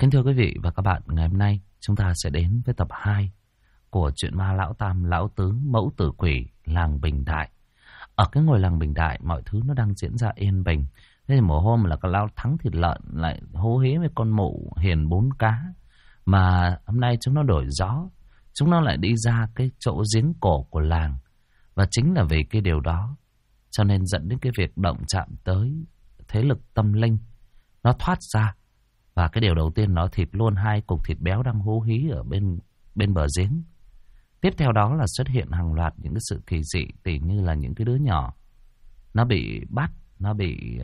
Kính thưa quý vị và các bạn, ngày hôm nay chúng ta sẽ đến với tập 2 của truyện ma Lão Tam Lão Tứ Mẫu Tử Quỷ làng Bình Đại. Ở cái ngôi làng Bình Đại mọi thứ nó đang diễn ra yên bình. Thế thì một hôm là cái Lão Thắng thịt lợn lại hô hế với con Mụ Hiền 4 cá. Mà hôm nay chúng nó đổi gió, chúng nó lại đi ra cái chỗ giếng cổ của làng. Và chính là vì cái điều đó cho nên dẫn đến cái việc động chạm tới thế lực tâm linh nó thoát ra. Và cái điều đầu tiên nó thịt luôn 2 cục thịt béo đang hú hí ở bên bờ giếng. Tiếp theo đó là xuất hiện hàng loạt những cái sự kỳ dị, tỉ như là những cái đứa nhỏ nó bị bắt, nó bị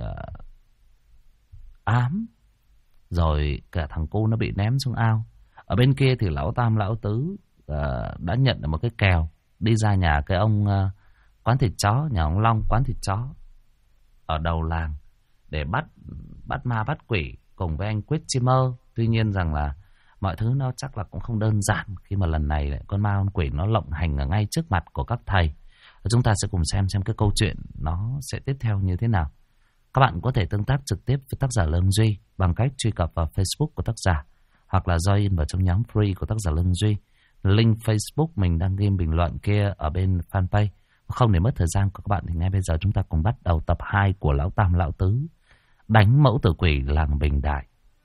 ám, rồi cả thằng cu nó bị ném xuống ao. Ở bên kia thì Lão Tam Lão Tứ đã nhận được một cái kèo đi ra nhà cái ông quán thịt chó, nhà ông Long quán thịt chó ở đầu làng để bắt ma bắt quỷ cùng với anh Quyết Chi Mơ. Tuy nhiên rằng là mọi thứ nó chắc là cũng không đơn giản khi mà lần này lại con ma con quỷ nó lộng hành ở ngay trước mặt của các thầy. Chúng ta sẽ cùng xem cái câu chuyện nó sẽ tiếp theo như thế nào. Các bạn có thể tương tác trực tiếp với tác giả Lương Duy bằng cách truy cập vào Facebook của tác giả hoặc là join vào trong nhóm free của tác giả Lương Duy. Link Facebook mình đang ghi bình luận kia ở bên fanpage. Không để mất thời gian của các bạn thì ngay bây giờ chúng ta cùng bắt đầu tập 2 của Lão Tam Lão Tứ đánh Mẫu Tử Quỷ làng Bình Đại.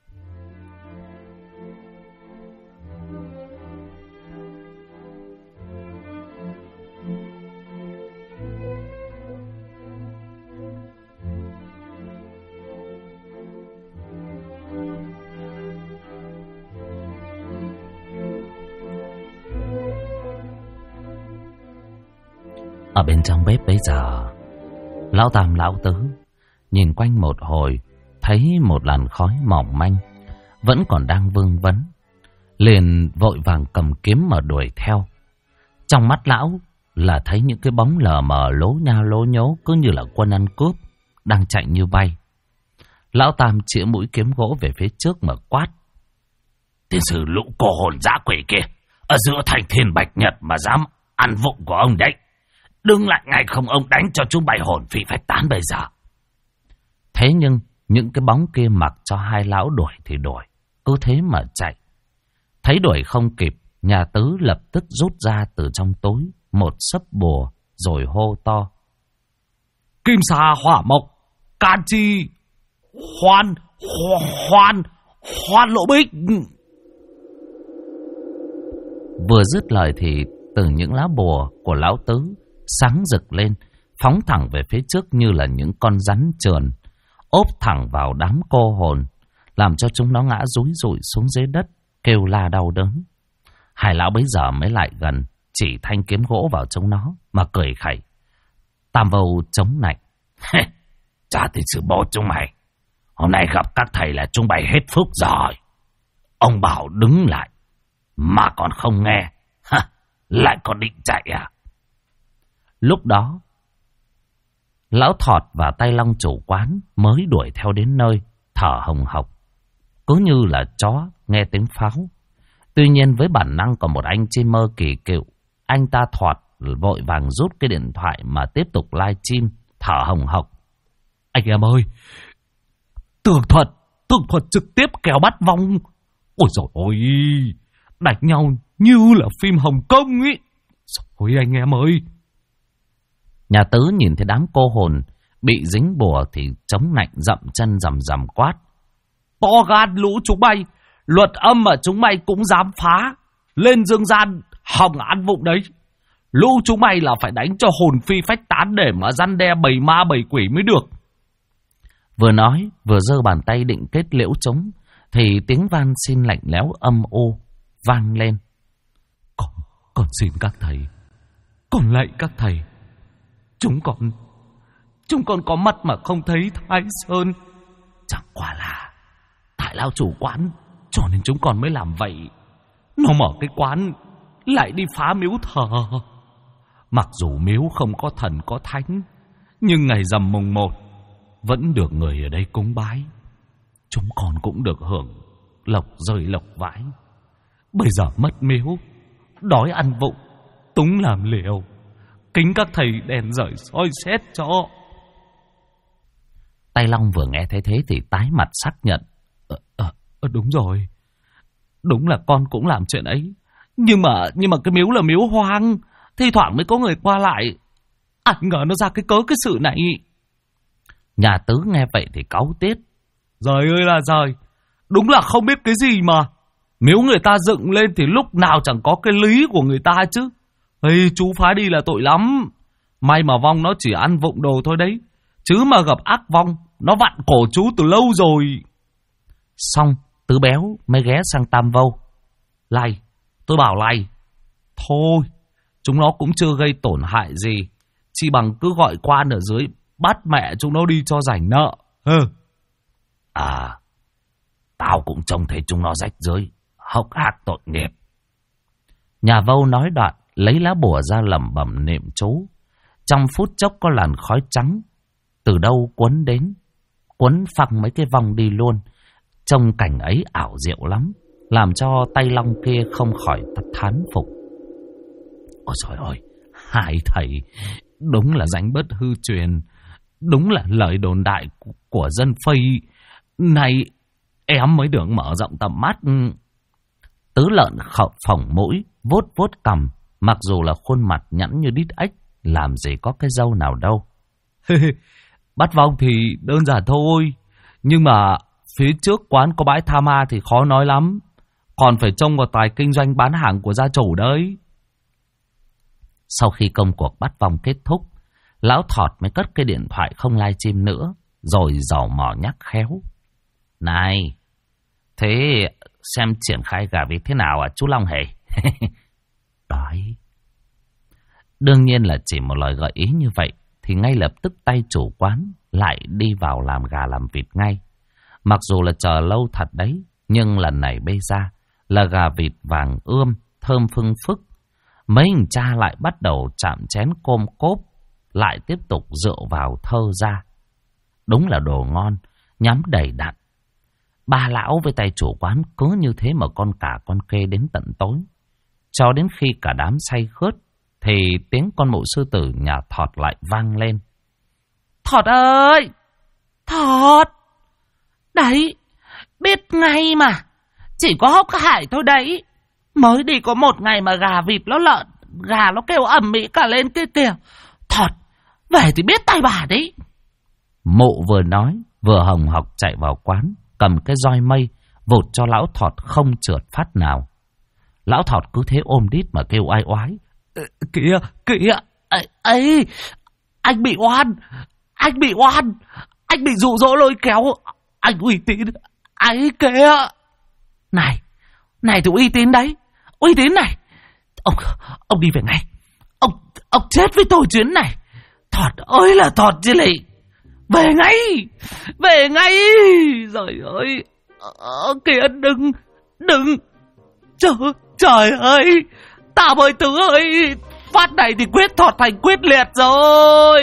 Ở bên trong bếp bây giờ, Lão Tam Lão Tứ nhìn quanh một hồi, thấy một làn khói mỏng manh vẫn còn đang vương vấn, liền vội vàng cầm kiếm mà đuổi theo. Trong mắt lão là thấy những cái bóng lờ mờ lố nha lố nhố, cứ như là quân ăn cướp đang chạy như bay. Lão Tam chĩa mũi kiếm gỗ về phía trước mà quát: "Tiên sử lũ cô hồn dã quỷ kia, ở giữa thành thiên bạch nhật mà dám ăn vụng của ông đấy. Đứng lại ngay không ông đánh cho chúng bay hồn phi phách tán bây giờ." Thế nhưng những cái bóng kia mặc cho hai lão đuổi thì đuổi, cứ thế mà chạy. Thấy đuổi không kịp, nhà Tứ lập tức rút ra từ trong túi một sấp bùa rồi hô to: "Kim xà hỏa mộc, can chi, hoan lộ bích." Vừa dứt lời thì từ những lá bùa của lão Tứ sáng rực lên, phóng thẳng về phía trước như là những con rắn trườn, ốp thẳng vào đám cô hồn, làm cho chúng nó ngã rúi rụi xuống dưới đất, kêu la đau đớn. Hai lão bấy giờ mới lại gần, chỉ thanh kiếm gỗ vào chúng nó mà cười khẩy: "Tam Vâu chống nạnh, chả thì sự bố chúng mày, hôm nay gặp các thầy là chúng mày hết phúc rồi. Ông bảo đứng lại mà còn không nghe, lại còn định chạy à?" Lúc đó Lão Thọt và Tay Long chủ quán mới đuổi theo đến nơi, thở hồng hộc, cứ như là chó nghe tiếng pháo. Tuy nhiên với bản năng của một anh chim mơ kỳ cựu, anh ta Thọt vội vàng rút cái điện thoại mà tiếp tục live stream, thở hồng hộc: "Anh em ơi, tường thuật trực tiếp kéo bắt vong. Ôi dồi ôi, đánh nhau như là phim Hồng Kông ấy. Ôi anh em ơi." Nhà Tứ nhìn thấy đám cô hồn bị dính bùa thì chống nạnh dậm chân rầm rầm quát: "To gan lũ chúng bay, luật âm mà chúng mày cũng dám phá, lên dương gian hòng ăn vụng đấy. Lũ chúng mày là phải đánh cho hồn phi phách tán để mà răn đe bầy ma bầy quỷ mới được." Vừa nói vừa giơ bàn tay định kết liễu chúng thì tiếng van xin lạnh lẽo âm u vang lên: Con xin các thầy, con lạy các thầy, Chúng con có mắt mà không thấy Thái Sơn. Chẳng qua là tại lão chủ quán cho nên chúng con mới làm vậy. Nó mở cái quán lại đi phá miếu thờ. Mặc dù miếu không có thần có thánh, nhưng ngày rằm mùng 1 vẫn được người ở đây cúng bái. Chúng con cũng được hưởng lộc rơi lộc vãi. Bây giờ mất miếu, đói ăn vụng, túng làm liều, kính các thầy đèn rời soi xét cho. Tay Long vừa nghe thấy thế thì tái mặt xác nhận: Đúng rồi, Đúng là con cũng làm chuyện ấy. Nhưng mà cái miếu là miếu hoang, thi thoảng mới có người qua lại. Ai ngờ nó ra cái sự này. Nhà Tứ nghe vậy thì cáu tiết. Giời ơi là giời, đúng là không biết cái gì mà. Miếu người ta dựng lên thì lúc nào chẳng có cái lý của người ta chứ. Ê, chú phá đi là tội lắm. May mà vong nó chỉ ăn vụng đồ thôi đấy. Chứ mà gặp ác vong, nó vặn cổ chú từ lâu rồi. Xong, Tứ Béo mới ghé sang Tam Vâu. Lầy, tôi bảo lầy. Thôi, chúng nó cũng chưa gây tổn hại gì. Chỉ bằng cứ gọi quan ở dưới, bắt mẹ chúng nó đi cho rảnh nợ. À, tao cũng trông thấy chúng nó rách rưới, hốc hác tội nghiệp. Nhà Vâu nói đoạn, lấy lá bùa ra lẩm bẩm niệm chú. Trong phút chốc có làn khói trắng từ đâu cuốn đến, cuốn phăng mấy cái vong đi luôn. Trông cảnh ấy ảo diệu lắm, làm cho tay long kia không khỏi thán phục. Ôi trời ơi, hai thầy đúng là danh bất hư truyền, đúng là lời đồn đại của dân Phây. Này em mới được mở rộng tầm mắt. Tứ Lợn phỏng mũi, vuốt vuốt cằm, mặc dù là khuôn mặt nhẵn như đít ếch, làm gì có cái râu nào đâu. Bắt vong thì đơn giản thôi, nhưng mà phía trước quán có bãi tha ma thì khó nói lắm. Còn phải trông vào tài kinh doanh bán hàng của gia chủ đấy. Sau khi công cuộc bắt vong kết thúc, lão Thọt mới cất cái điện thoại không livestream nữa, rồi dò mò nhắc khéo. Này, thế xem triển khai gà vịt thế nào à chú Long hề? Đấy. Đương nhiên là chỉ một lời gợi ý như vậy thì ngay lập tức tay chủ quán lại đi vào làm gà làm vịt ngay. Mặc dù là chờ lâu thật đấy, nhưng lần này bây ra là gà vịt vàng ươm, thơm phưng phức. Mấy anh cha lại bắt đầu chạm chén côm cốp, lại tiếp tục rượu vào thơ ra. Đúng là đồ ngon, nhắm đầy đặn. Ba lão với tay chủ quán cứ như thế mà con cả con kê đến tận tối. Cho đến khi cả đám say khướt, thì tiếng con mụ sư tử nhà Thọt lại vang lên. Thọt ơi! Thọt! Đấy! Biết ngay mà! Chỉ có hốc hải thôi đấy! Mới đi có một ngày mà gà vịt nó lợn, gà nó kêu ầm ĩ cả lên kia kìa. Thọt! Về thì biết tay bà đấy! Mụ vừa nói, vừa hồng hộc chạy vào quán, cầm cái roi mây, vụt cho lão Thọt không trượt phát nào. Lão Thọt cứ thế ôm đít mà kêu oai oái. Kìa, kìa, ấy, anh bị oan, anh bị oan, anh bị dụ dỗ lôi kéo, anh uy tín, ấy kìa. Này thì uy tín đấy, uy tín này. Ông đi về ngay, ông chết với tôi chuyến này. Thọt ơi là Thọt chứ lị. Về ngay, trời ơi, kìa đừng, trời ơi, Tam ơi Tứ ơi, phát này thì quyết Thọt thành quyết liệt rồi.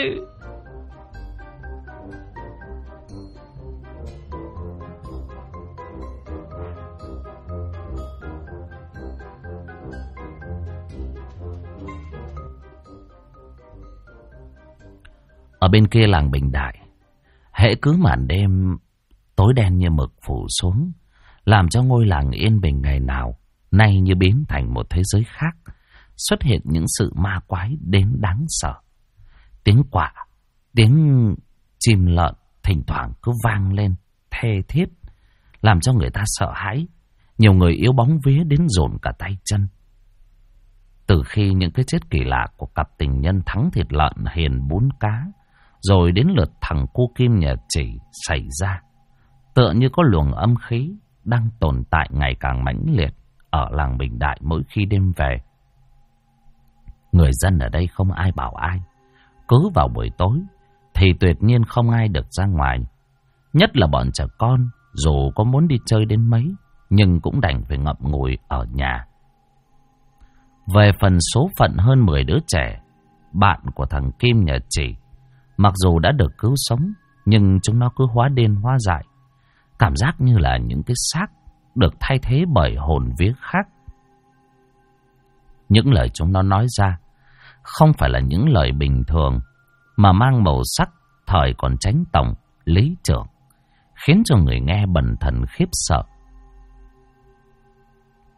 Ở bên kia làng Bình Đại, hễ cứ màn đêm tối đen như mực phủ xuống, làm cho ngôi làng yên bình ngày nào nay như biến thành một thế giới khác, xuất hiện những sự ma quái đến đáng sợ. Tiếng quạ, tiếng chim lợn thỉnh thoảng cứ vang lên thê thiết, làm cho người ta sợ hãi. Nhiều người yếu bóng vía đến dồn cả tay chân. Từ khi những cái chết kỳ lạ của cặp tình nhân Thắng thịt lợn, Hiền bún cá, rồi đến lượt thằng cu Kim nhà Chỉ xảy ra, tựa như có luồng âm khí đang tồn tại ngày càng mãnh liệt ở làng Bình Đại mỗi khi đêm về. Người dân ở đây không ai bảo ai, cứ vào buổi tối thì tuyệt nhiên không ai được ra ngoài. Nhất là bọn trẻ con, dù có muốn đi chơi đến mấy, nhưng cũng đành phải ngậm ngùi ở nhà. Về phần số phận hơn 10 đứa trẻ, bạn của thằng Kim nhà Chỉ, mặc dù đã được cứu sống, nhưng chúng nó cứ hóa điên hóa dại, cảm giác như là những cái xác được thay thế bởi hồn vía khác. Những lời chúng nó nói ra không phải là những lời bình thường, mà mang màu sắc thời còn Chánh Tổng, Lý Trưởng, khiến cho người nghe bần thần khiếp sợ.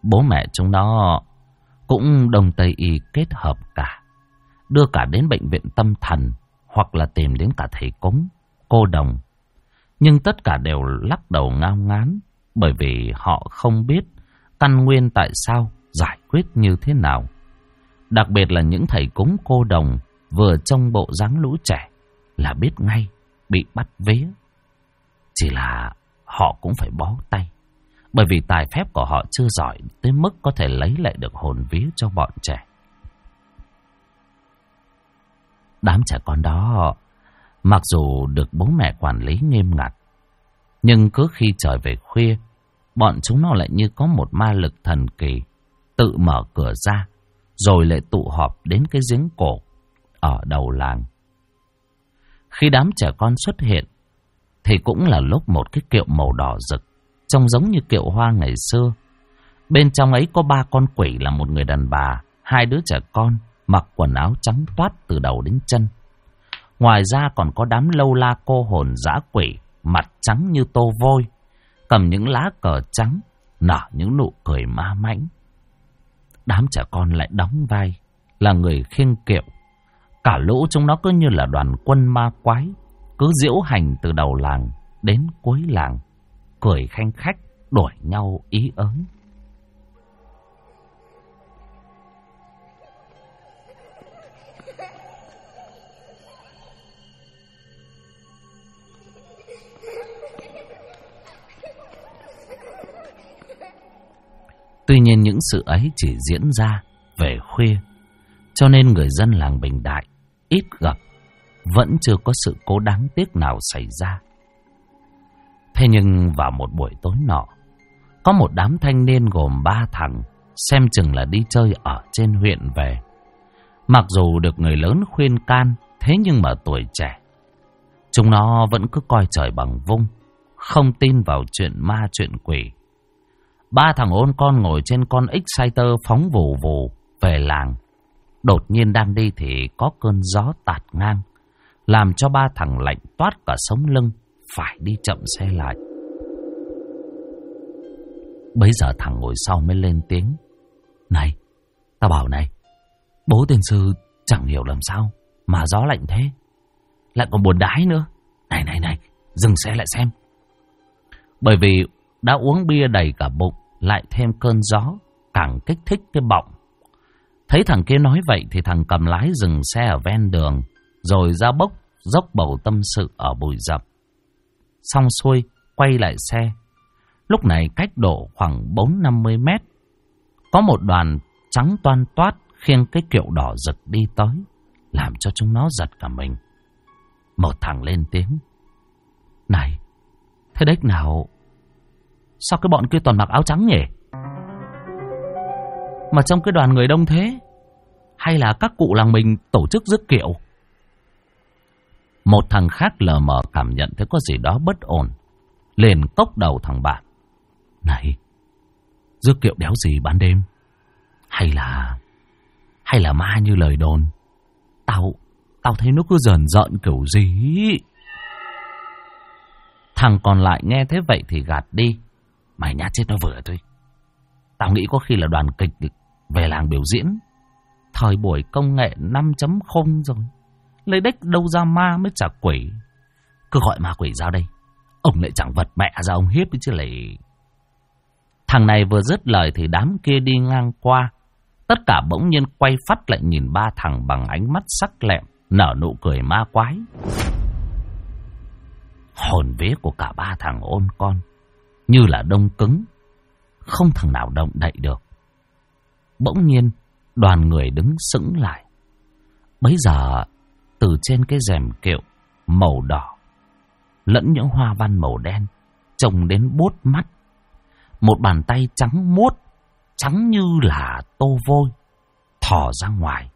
bố mẹ chúng nó cũng đông tây y kết hợp cả, đưa cả đến bệnh viện tâm thần hoặc là tìm đến cả thầy cúng, cô đồng. Nhưng tất cả đều lắc đầu ngao ngán, bởi vì họ không biết căn nguyên tại sao, giải quyết như thế nào. Đặc biệt là những thầy cúng cô đồng vừa trông bộ dáng lũ trẻ là biết ngay bị bắt vía. Chỉ là họ cũng phải bó tay, bởi vì tài phép của họ chưa giỏi tới mức có thể lấy lại được hồn vía cho bọn trẻ. Đám trẻ con đó mặc dù được bố mẹ quản lý nghiêm ngặt, nhưng cứ khi trời về khuya, bọn chúng nó lại như có một ma lực thần kỳ, tự mở cửa ra, rồi lại tụ họp đến cái giếng cổ ở đầu làng. Khi đám trẻ con xuất hiện, thì cũng là lúc một cái kiệu màu đỏ rực, trông giống như kiệu hoa ngày xưa. Bên trong ấy có 3 con quỷ là một người đàn bà, 2 đứa trẻ con mặc quần áo trắng toát từ đầu đến chân. Ngoài ra còn có đám lâu la cô hồn dã quỷ, mặt trắng như tô vôi, cầm những lá cờ trắng, nở những nụ cười ma mãnh. Đám trẻ con lại đóng vai là người khiêng kiệu. Cả lũ chúng nó cứ như là đoàn quân ma quái, cứ diễu hành từ đầu làng đến cuối làng, cười khanh khách, đuổi nhau ý ớn. Tuy nhiên những sự ấy chỉ diễn ra về khuya, cho nên người dân làng Bình Đại ít gặp, vẫn chưa có sự cố đáng tiếc nào xảy ra. Thế nhưng vào một buổi tối nọ, có một đám thanh niên gồm 3 thằng, xem chừng là đi chơi ở trên huyện về. Mặc dù được người lớn khuyên can, thế nhưng mà tuổi trẻ, chúng nó vẫn cứ coi trời bằng vung, không tin vào chuyện ma chuyện quỷ. 3 thằng ôn con ngồi trên con Exciter phóng vù vù về làng. Đột nhiên đang đi thì có cơn gió tạt ngang, làm cho 3 thằng lạnh toát cả sống lưng, phải đi chậm xe lại. Bấy giờ thằng ngồi sau mới lên tiếng: "Này, tao bảo này, bố tiên sư chẳng hiểu làm sao mà gió lạnh thế, lại còn buồn đái nữa. Này, dừng xe lại xem." Bởi vì đã uống bia đầy cả bụng, lại thêm cơn gió, càng kích thích cái bọng. Thấy thằng kia nói vậy thì thằng cầm lái dừng xe ở ven đường, rồi ra dốc bầu tâm sự ở bụi rậm. Xong xuôi, quay lại xe. Lúc này cách độ khoảng 40-50 mét, có một đoàn trắng toan toát khiêng cái kiệu đỏ rực đi tới, làm cho chúng nó giật cả mình. Một thằng lên tiếng: "Này, thế đếch nào, sao cái bọn kia toàn mặc áo trắng nhỉ? Mà trong cái đoàn người đông thế, hay là các cụ làng mình tổ chức rước kiệu?" Một thằng khác lờ mờ cảm nhận thấy có gì đó bất ổn, liền cốc đầu thằng bạn: "Này, rước kiệu đéo gì ban đêm? Hay là ma như lời đồn? Tao thấy nó cứ rờn rợn kiểu gì." Thằng còn lại nghe thế vậy thì gạt đi: "Mày nhát chết nó vừa thôi. Tao nghĩ có khi là đoàn kịch về làng biểu diễn. Thời buổi công nghệ 5.0 rồi, lấy đếch đâu ra ma mới chả quỷ. Cứ gọi ma quỷ ra đây, ông lại chẳng vật mẹ ra ông hiếp chứ lại." Thằng này vừa dứt lời thì đám kia đi ngang qua, tất cả bỗng nhiên quay phắt lại nhìn 3 thằng bằng ánh mắt sắc lẹm, nở nụ cười ma quái. Hồn vía của cả 3 thằng ôn con như là đông cứng, không thằng nào động đậy được. Bỗng nhiên đoàn người đứng sững lại. Bấy giờ từ trên cái rèm kiệu màu đỏ lẫn những hoa văn màu đen trông đến buốt mắt, một bàn tay trắng muốt, trắng như là tô vôi, thò ra ngoài.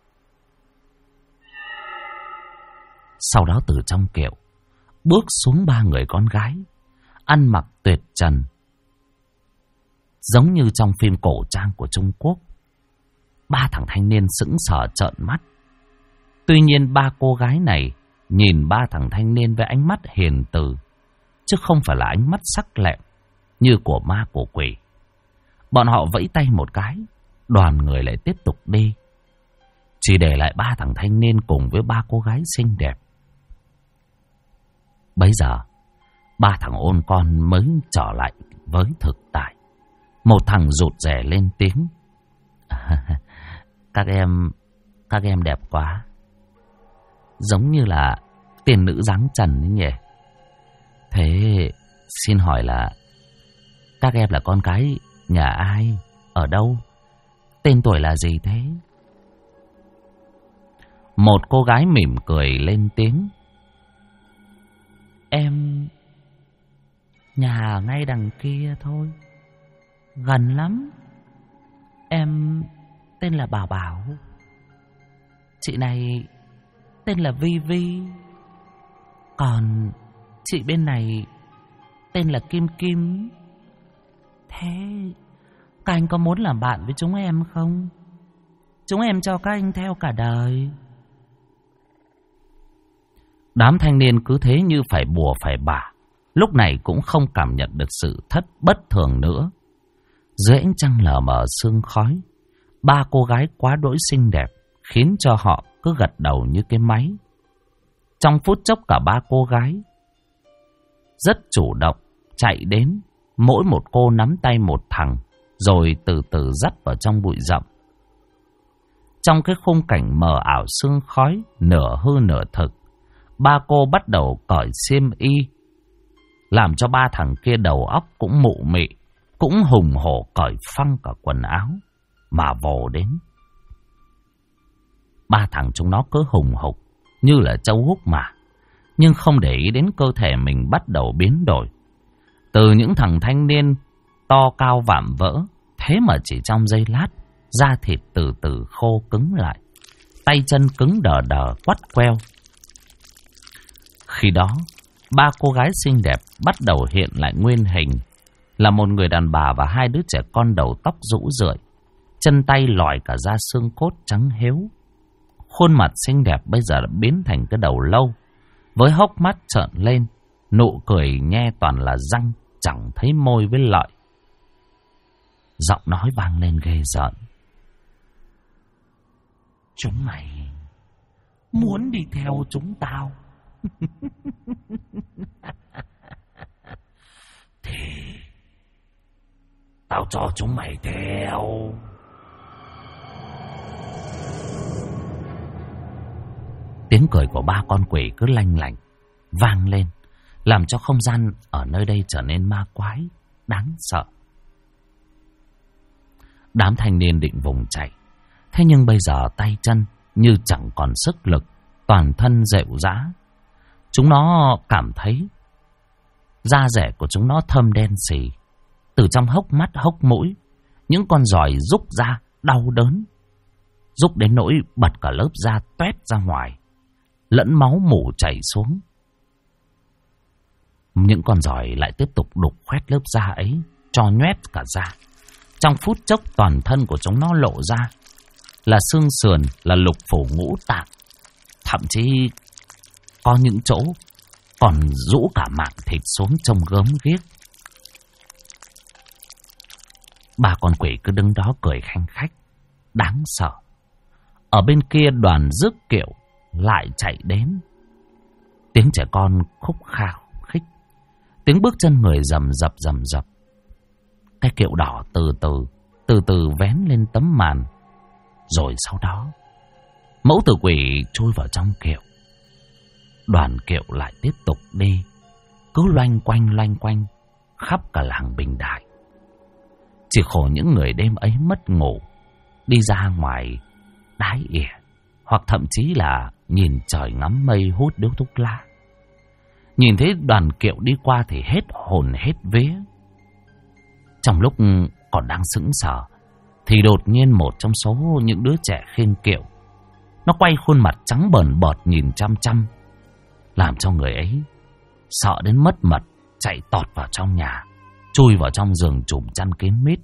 Sau đó từ trong kiệu bước xuống 3 người con gái, ăn mặc tuyệt trần, giống như trong phim cổ trang của Trung Quốc. 3 thằng thanh niên sững sờ trợn mắt. Tuy nhiên 3 cô gái này nhìn 3 thằng thanh niên với ánh mắt hiền từ, chứ không phải là ánh mắt sắc lẹm như của ma của quỷ. Bọn họ vẫy tay một cái, đoàn người lại tiếp tục đi. Chỉ để lại 3 thằng thanh niên cùng với 3 cô gái xinh đẹp. Bấy giờ 3 thằng ôn con mới trở lại với thực tại. Một thằng rụt rè lên tiếng. Các em đẹp quá. Giống như là tiên nữ dáng trần ấy nhỉ. Thế xin hỏi là các em là con cái nhà ai? Ở đâu? Tên tuổi là gì thế? Một cô gái mỉm cười lên tiếng. Em nhà ngay đằng kia thôi, gần lắm. Em tên là Bảo Bảo. Chị này tên là Vi Vi. Còn chị bên này tên là Kim Kim. Thế các anh có muốn làm bạn với chúng em không? Chúng em cho các anh theo cả đời. Đám thanh niên cứ thế như phải bùa phải bả, lúc này cũng không cảm nhận được sự bất thường nữa. Dưới ánh trăng lờ mờ sương khói, 3 cô gái quá đỗi xinh đẹp khiến cho họ cứ gật đầu như cái máy. Trong phút chốc cả 3 cô gái rất chủ động chạy đến, mỗi một cô nắm tay một thằng, rồi từ từ dắt vào trong bụi rậm. Trong cái khung cảnh mờ ảo sương khói, nửa hư nửa thực, 3 cô bắt đầu cởi xiêm y, làm cho 3 thằng kia đầu óc cũng mụ mị, cũng hùng hổ cởi phăng cả quần áo mà vồ đến. 3 thằng chúng nó cứ hùng hục như là trâu húc mà, nhưng không để ý đến cơ thể mình bắt đầu biến đổi. Từ những thằng thanh niên to cao vạm vỡ, thế mà chỉ trong giây lát, da thịt từ từ khô cứng lại, tay chân cứng đờ đờ quắt queo. Khi đó, 3 cô gái xinh đẹp bắt đầu hiện lại nguyên hình, là một người đàn bà và 2 đứa trẻ con đầu tóc rũ rượi, chân tay lòi cả da xương cốt trắng héo. Khuôn mặt xinh đẹp bây giờ đã biến thành cái đầu lâu, với hốc mắt trợn lên, nụ cười nhe toàn là răng, chẳng thấy môi với lợi. Giọng nói vang lên ghê rợn. Chúng mày muốn đi theo chúng tao thì tao cho chúng mày theo. Tiếng cười của 3 con quỷ cứ lanh lảnh vang lên, làm cho không gian ở nơi đây trở nên ma quái, đáng sợ. Đám thanh niên định vùng chạy, thế nhưng bây giờ tay chân như chẳng còn sức lực, toàn thân rệu rã. Chúng nó cảm thấy da rẻ của chúng nó thâm đen xì, từ trong hốc mắt hốc mũi những con giòi rúc ra đau đớn, rúc đến nỗi bật cả lớp da toét ra ngoài, lẫn máu mủ chảy xuống. Những con giòi lại tiếp tục đục khoét lớp da ấy cho nhoét cả da. Trong phút chốc toàn thân của chúng nó lộ ra là xương sườn, là lục phủ ngũ tạng, thậm chí có những chỗ còn rũ cả mảng thịt xuống trông gớm ghiếc. 3 con quỷ cứ đứng đó cười khanh khách, đáng sợ. Ở bên kia đoàn rước kiệu lại chạy đến. Tiếng trẻ con khúc khao khích, tiếng bước chân người rầm rập rầm rập. Cái kiệu đỏ từ từ vén lên tấm màn. Rồi sau đó mẫu tử quỷ chui vào trong kiệu. Đoàn kiệu lại tiếp tục đi, cứ loanh quanh khắp cả làng Bình Đại. Chỉ khổ những người đêm ấy mất ngủ, đi ra ngoài đái ỉa, hoặc thậm chí là nhìn trời ngắm mây hút điếu thuốc lá. Nhìn thấy đoàn kiệu đi qua thì hết hồn hết vía. Trong lúc còn đang sững sờ thì đột nhiên một trong số những đứa trẻ khiêng kiệu, nó quay khuôn mặt trắng bờn bợt nhìn chăm chăm, làm cho người ấy sợ đến mất mật, chạy tọt vào trong nhà, chui vào trong giường trùm chăn kín mít.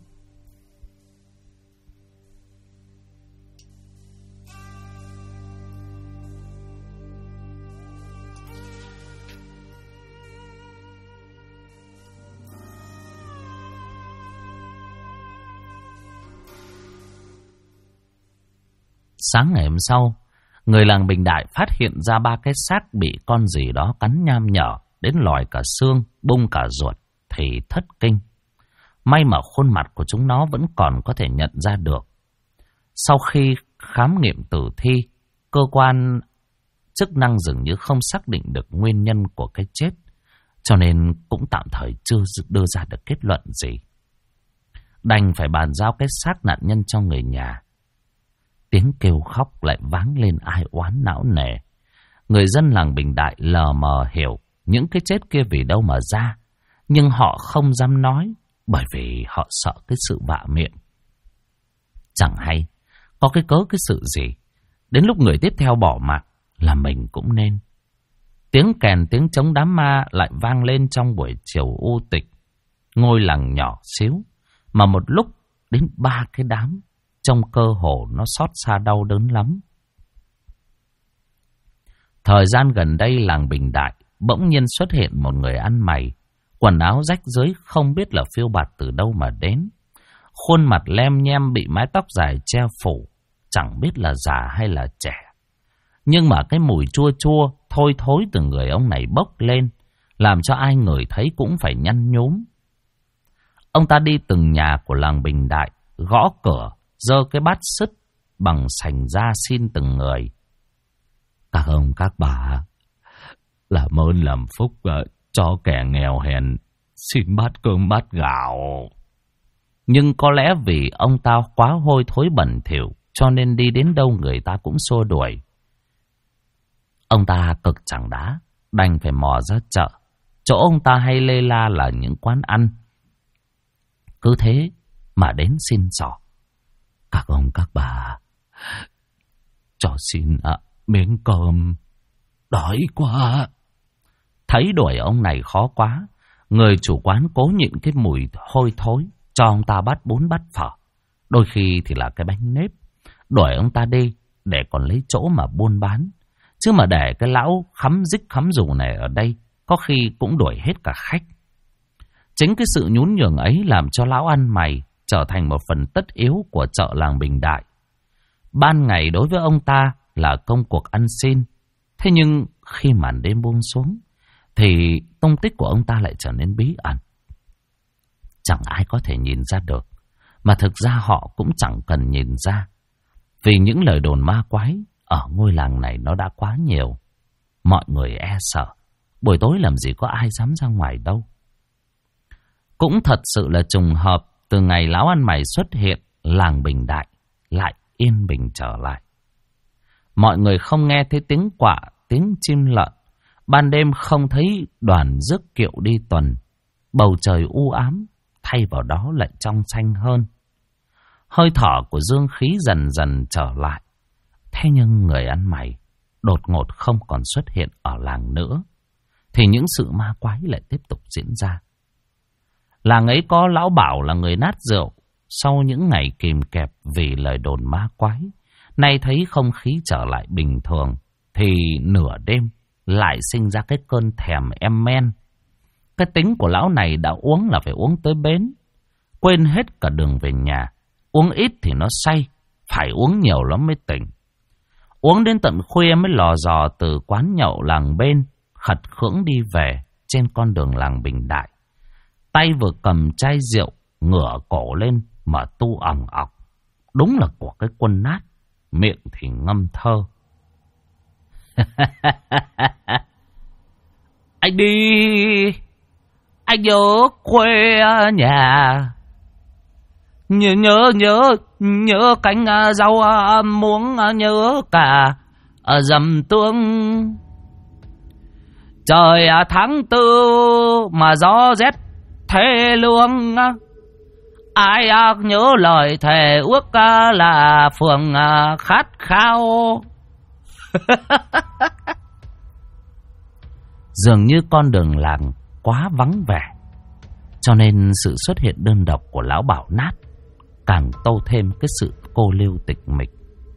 Sáng ngày hôm sau, người làng Bình Đại phát hiện ra 3 cái xác bị con gì đó cắn nham nhở, đến lòi cả xương, bung cả ruột, thì thất kinh. May mà khuôn mặt của chúng nó vẫn còn có thể nhận ra được. Sau khi khám nghiệm tử thi, cơ quan chức năng dường như không xác định được nguyên nhân của cái chết, cho nên cũng tạm thời chưa đưa ra được kết luận gì. Đành phải bàn giao cái xác nạn nhân cho người nhà. Tiếng kêu khóc lại vang lên ai oán não nề. Người dân làng Bình Đại lờ mờ hiểu những cái chết kia vì đâu mà ra, nhưng họ không dám nói, bởi vì họ sợ cái sự vạ miệng. Chẳng hay có cái cớ cái sự gì, đến lúc người tiếp theo bỏ mặc là mình cũng nên. Tiếng kèn tiếng trống đám ma lại vang lên trong buổi chiều u tịch. Ngôi làng nhỏ xíu mà một lúc đến 3 cái đám, trong cơ hồ nó xót xa đau đớn lắm. Thời gian gần đây làng Bình Đại bỗng nhiên xuất hiện một người ăn mày, quần áo rách rưới không biết là phiêu bạt từ đâu mà đến. Khuôn mặt lem nhem bị mái tóc dài che phủ, chẳng biết là già hay là trẻ. Nhưng mà cái mùi chua chua thôi thối từ người ông này bốc lên, làm cho ai người thấy cũng phải nhăn nhúm. Ông ta đi từng nhà của làng Bình Đại, gõ cửa, giơ cái bát sứt bằng sành ra xin từng người. Các ông các bà, làm ơn làm phúc cho kẻ nghèo hèn, xin bát cơm bát gạo. Nhưng có lẽ vì ông ta quá hôi thối bẩn thỉu, cho nên đi đến đâu người ta cũng xua đuổi. Ông ta cực chẳng đá, đành phải mò ra chợ. Chỗ ông ta hay lê la là những quán ăn. Cứ thế mà đến xin xỏ. Các ông các bà, cho xin miếng cơm, đói quá. Thấy đuổi ông này khó quá, người chủ quán cố nhịn cái mùi hôi thối, cho ông ta bát bún bát phở, đôi khi thì là cái bánh nếp, đuổi ông ta đi để còn lấy chỗ mà buôn bán. Chứ mà để cái lão khắm dích khắm rù này ở đây, có khi cũng đuổi hết cả khách. Chính cái sự nhún nhường ấy làm cho lão ăn mày trở thành một phần tất yếu của chợ làng Bình Đại. Ban ngày đối với ông ta là công cuộc ăn xin, thế nhưng khi màn đêm buông xuống thì tung tích của ông ta lại trở nên bí ẩn. Chẳng ai có thể nhìn ra được, mà thực ra họ cũng chẳng cần nhìn ra, vì những lời đồn ma quái ở ngôi làng này nó đã quá nhiều. Mọi người e sợ, buổi tối làm gì có ai dám ra ngoài đâu. Cũng thật sự là trùng hợp, từ ngày lão ăn mày xuất hiện, làng Bình Đại lại yên bình trở lại. Mọi người không nghe thấy tiếng quạ, tiếng chim lợn. Ban đêm không thấy đoàn rước kiệu đi tuần. Bầu trời u ám, thay vào đó lại trong xanh hơn. Hơi thở của dương khí dần dần trở lại. Thế nhưng người ăn mày đột ngột không còn xuất hiện ở làng nữa, thì những sự ma quái lại tiếp tục diễn ra. Làng ấy có lão Bảo là người nát rượu, sau những ngày kìm kẹp vì lời đồn ma quái, nay thấy không khí trở lại bình thường, thì nửa đêm lại sinh ra cái cơn thèm em men. Cái tính của lão này đã uống là phải uống tới bến, quên hết cả đường về nhà. Uống ít thì nó say, phải uống nhiều lắm mới tỉnh. Uống đến tận khuya mới lò dò từ quán nhậu làng bên, khật khưỡng đi về trên con đường làng Bình Đại. Tay vừa cầm chai rượu, ngửa cổ lên mà tu ỏng ọc. Đúng là của cái quân nát, miệng thì ngâm thơ. Anh đi, anh nhớ quê nhà, nhớ cánh rau muống, nhớ cả dầm tương. Trời tháng tư mà gió rét thê lương, ai nhớ lời thề ước là phường khát khao. Dường như con đường làng quá vắng vẻ, cho nên sự xuất hiện đơn độc của lão Bảo Nát càng tô thêm cái sự cô lưu tịch mịch.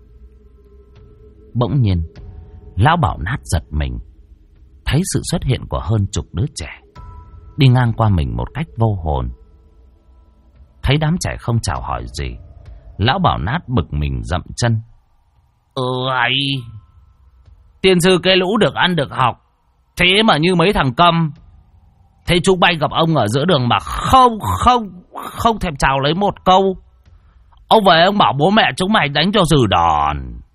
Bỗng nhiên, lão Bảo Nát giật mình, thấy sự xuất hiện của hơn chục đứa trẻ đi ngang qua mình một cách vô hồn. Thấy đám trẻ không chào hỏi gì, lão Bảo Nát bực mình dậm chân. Hay. Tiên sư cái lũ được ăn được học, thế mà như mấy thằng câm. Thế chúng bay gặp ông ở giữa đường mà không thèm chào lấy một câu. Ông về ông bảo bố mẹ chúng mày đánh cho dừ đòn.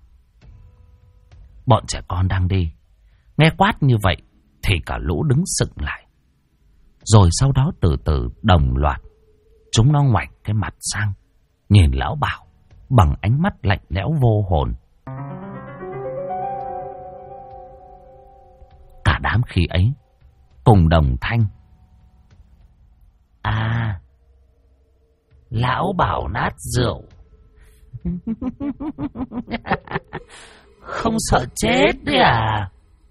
Bọn trẻ con đang đi, nghe quát như vậy thì cả lũ đứng sững lại. Rồi sau đó từ từ đồng loạt, chúng nó ngoảnh cái mặt sang, nhìn lão Bảo bằng ánh mắt lạnh lẽo vô hồn. Cả đám khi ấy cùng đồng thanh: À, lão Bảo nát rượu. Không sợ chết đấy à?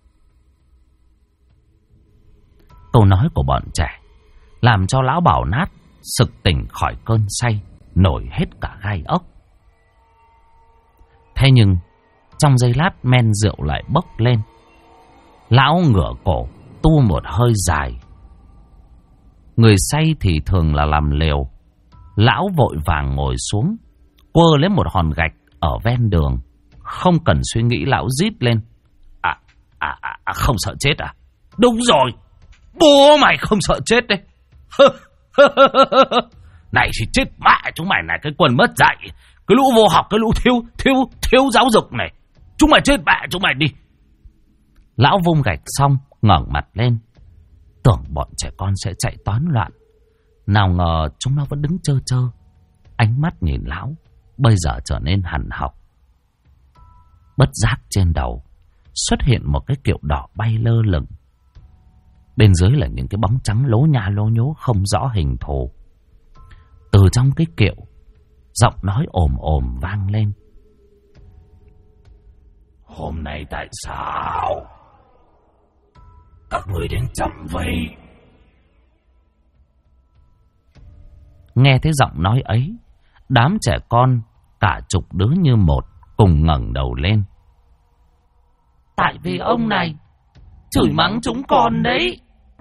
Câu nói của bọn trẻ làm cho lão Bảo nát sực tỉnh khỏi cơn say, nổi hết cả gai ốc. Thế nhưng trong giây lát men rượu lại bốc lên. Lão ngửa cổ tu một hơi dài. Người say thì thường là làm liều. Lão vội vàng ngồi xuống, quơ lấy một hòn gạch ở ven đường. Không cần suy nghĩ, lão rít lên: Không sợ chết à? Đúng rồi, bố mày không sợ chết đấy. Này thì chết mẹ chúng mày này, cái quần mất dạy, cái lũ vô học, cái lũ thiếu giáo dục này. Chúng mày chết mẹ chúng mày đi. Lão vung gạch xong ngẩng mặt lên, tưởng bọn trẻ con sẽ chạy toán loạn. Nào ngờ chúng nó vẫn đứng trơ trơ, ánh mắt nhìn lão bây giờ trở nên hằn học. Bất giác trên đầu xuất hiện một cái kiệu đỏ bay lơ lửng. Bên dưới là những cái bóng trắng lố nhá lố nhố không rõ hình thù. Từ trong cái kiệu, giọng nói ồm ồm vang lên: Hôm nay tại sao các người đến chậm vậy? Nghe thấy giọng nói ấy, đám trẻ con cả chục đứa như một cùng ngẩng đầu lên. Tại vì ông này chửi mắng chúng con đấy.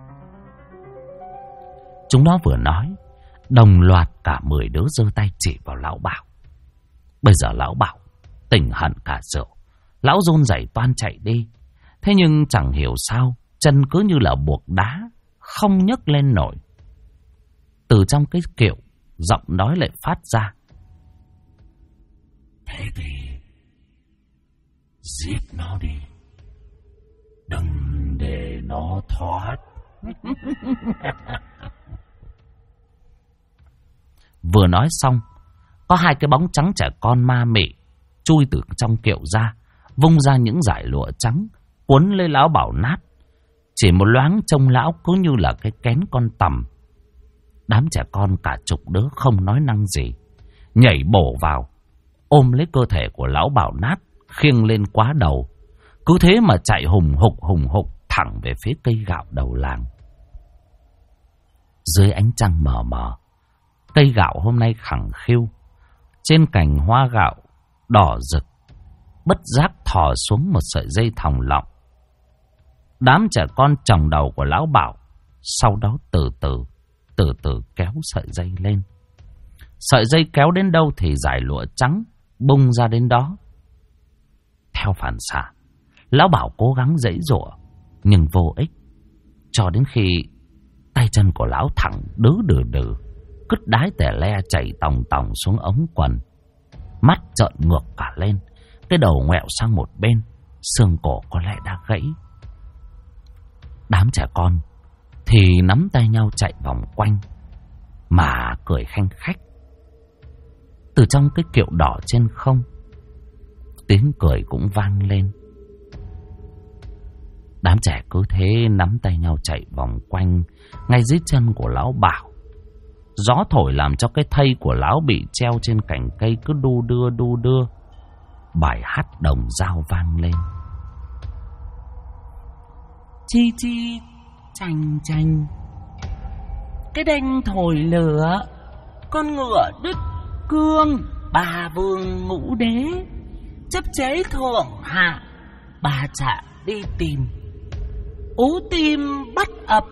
Chúng nó vừa nói, đồng loạt cả 10 đứa giơ tay chỉ vào lão Bảo. Bây giờ lão Bảo tỉnh hẳn cả rượu, lão run rẩy toan chạy đi. Thế nhưng chẳng hiểu sao chân cứ như là buộc đá, không nhấc lên nổi. Từ trong cái kiệu, giọng nói lại phát ra: Thế thì giết nó đi, đừng để nó thoát. Vừa nói xong, có hai cái bóng trắng trẻ con ma mị chui từ trong kiệu ra, vung ra những dải lụa trắng cuốn lấy lão Bảo nát. Chỉ một loáng trông lão cứ như là cái kén con tằm. Đám trẻ con cả chục đứa không nói năng gì, nhảy bổ vào, ôm lấy cơ thể của lão Bảo nát, khiêng lên quá đầu. Cứ thế mà chạy hùng hục thẳng về phía cây gạo đầu làng. Dưới ánh trăng mờ mờ, cây gạo hôm nay khẳng khiu. Trên cành hoa gạo đỏ rực, bất giác thò xuống một sợi dây thòng lọng. Đám trẻ con chồng đầu của lão Bảo, sau đó từ từ kéo sợi dây lên. Sợi dây kéo đến đâu thì dải lụa trắng bung ra đến đó. Theo phản xạ, lão Bảo cố gắng giãy giụa nhưng vô ích, cho đến khi tay chân của lão thẳng đứ, cứt đái tè le chảy tòng xuống ống quần. Mắt trợn ngược cả lên, cái đầu ngoẹo sang một bên, xương cổ có lẽ đã gãy. Đám trẻ con thì nắm tay nhau chạy vòng quanh mà cười khanh khách. Từ trong cái kiệu đỏ trên không, tiếng cười cũng vang lên. Đám trẻ cứ thế nắm tay nhau chạy vòng quanh ngay dưới chân của lão Bảo. Gió thổi làm cho cái thây của lão bị treo trên cành cây cứ đu đưa. Bài hát đồng dao vang lên: Chi chành, cái đanh thổi lửa, con ngựa đứt cương, bà vương ngũ đế, chấp chế thượng hạ, bà trả đi tìm, ú tim bắt ập.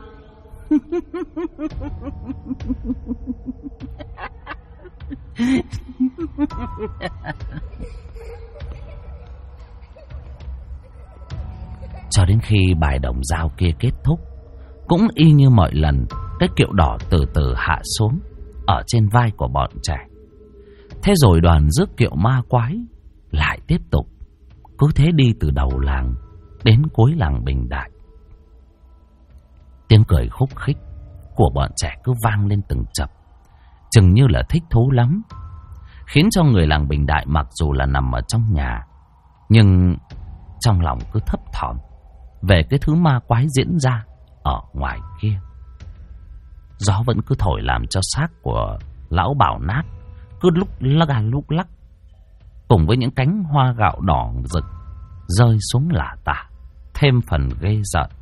Cho đến khi bài đồng dao kia kết thúc, cũng y như mọi lần, cái kiệu đỏ từ từ hạ xuống ở trên vai của bọn trẻ. Thế rồi đoàn rước kiệu ma quái lại tiếp tục cứ thế đi từ đầu làng đến cuối làng Bình Đại. Tiếng cười khúc khích của bọn trẻ cứ vang lên từng chập, chừng như là thích thú lắm, khiến cho người làng Bình Đại mặc dù là nằm ở trong nhà, nhưng trong lòng cứ thấp thỏm về cái thứ ma quái diễn ra ở ngoài kia. Gió vẫn cứ thổi làm cho xác của lão Bảo nát, cứ lúc lắc, cùng với những cánh hoa gạo đỏ rực rơi xuống lả tả, thêm phần ghê rợn.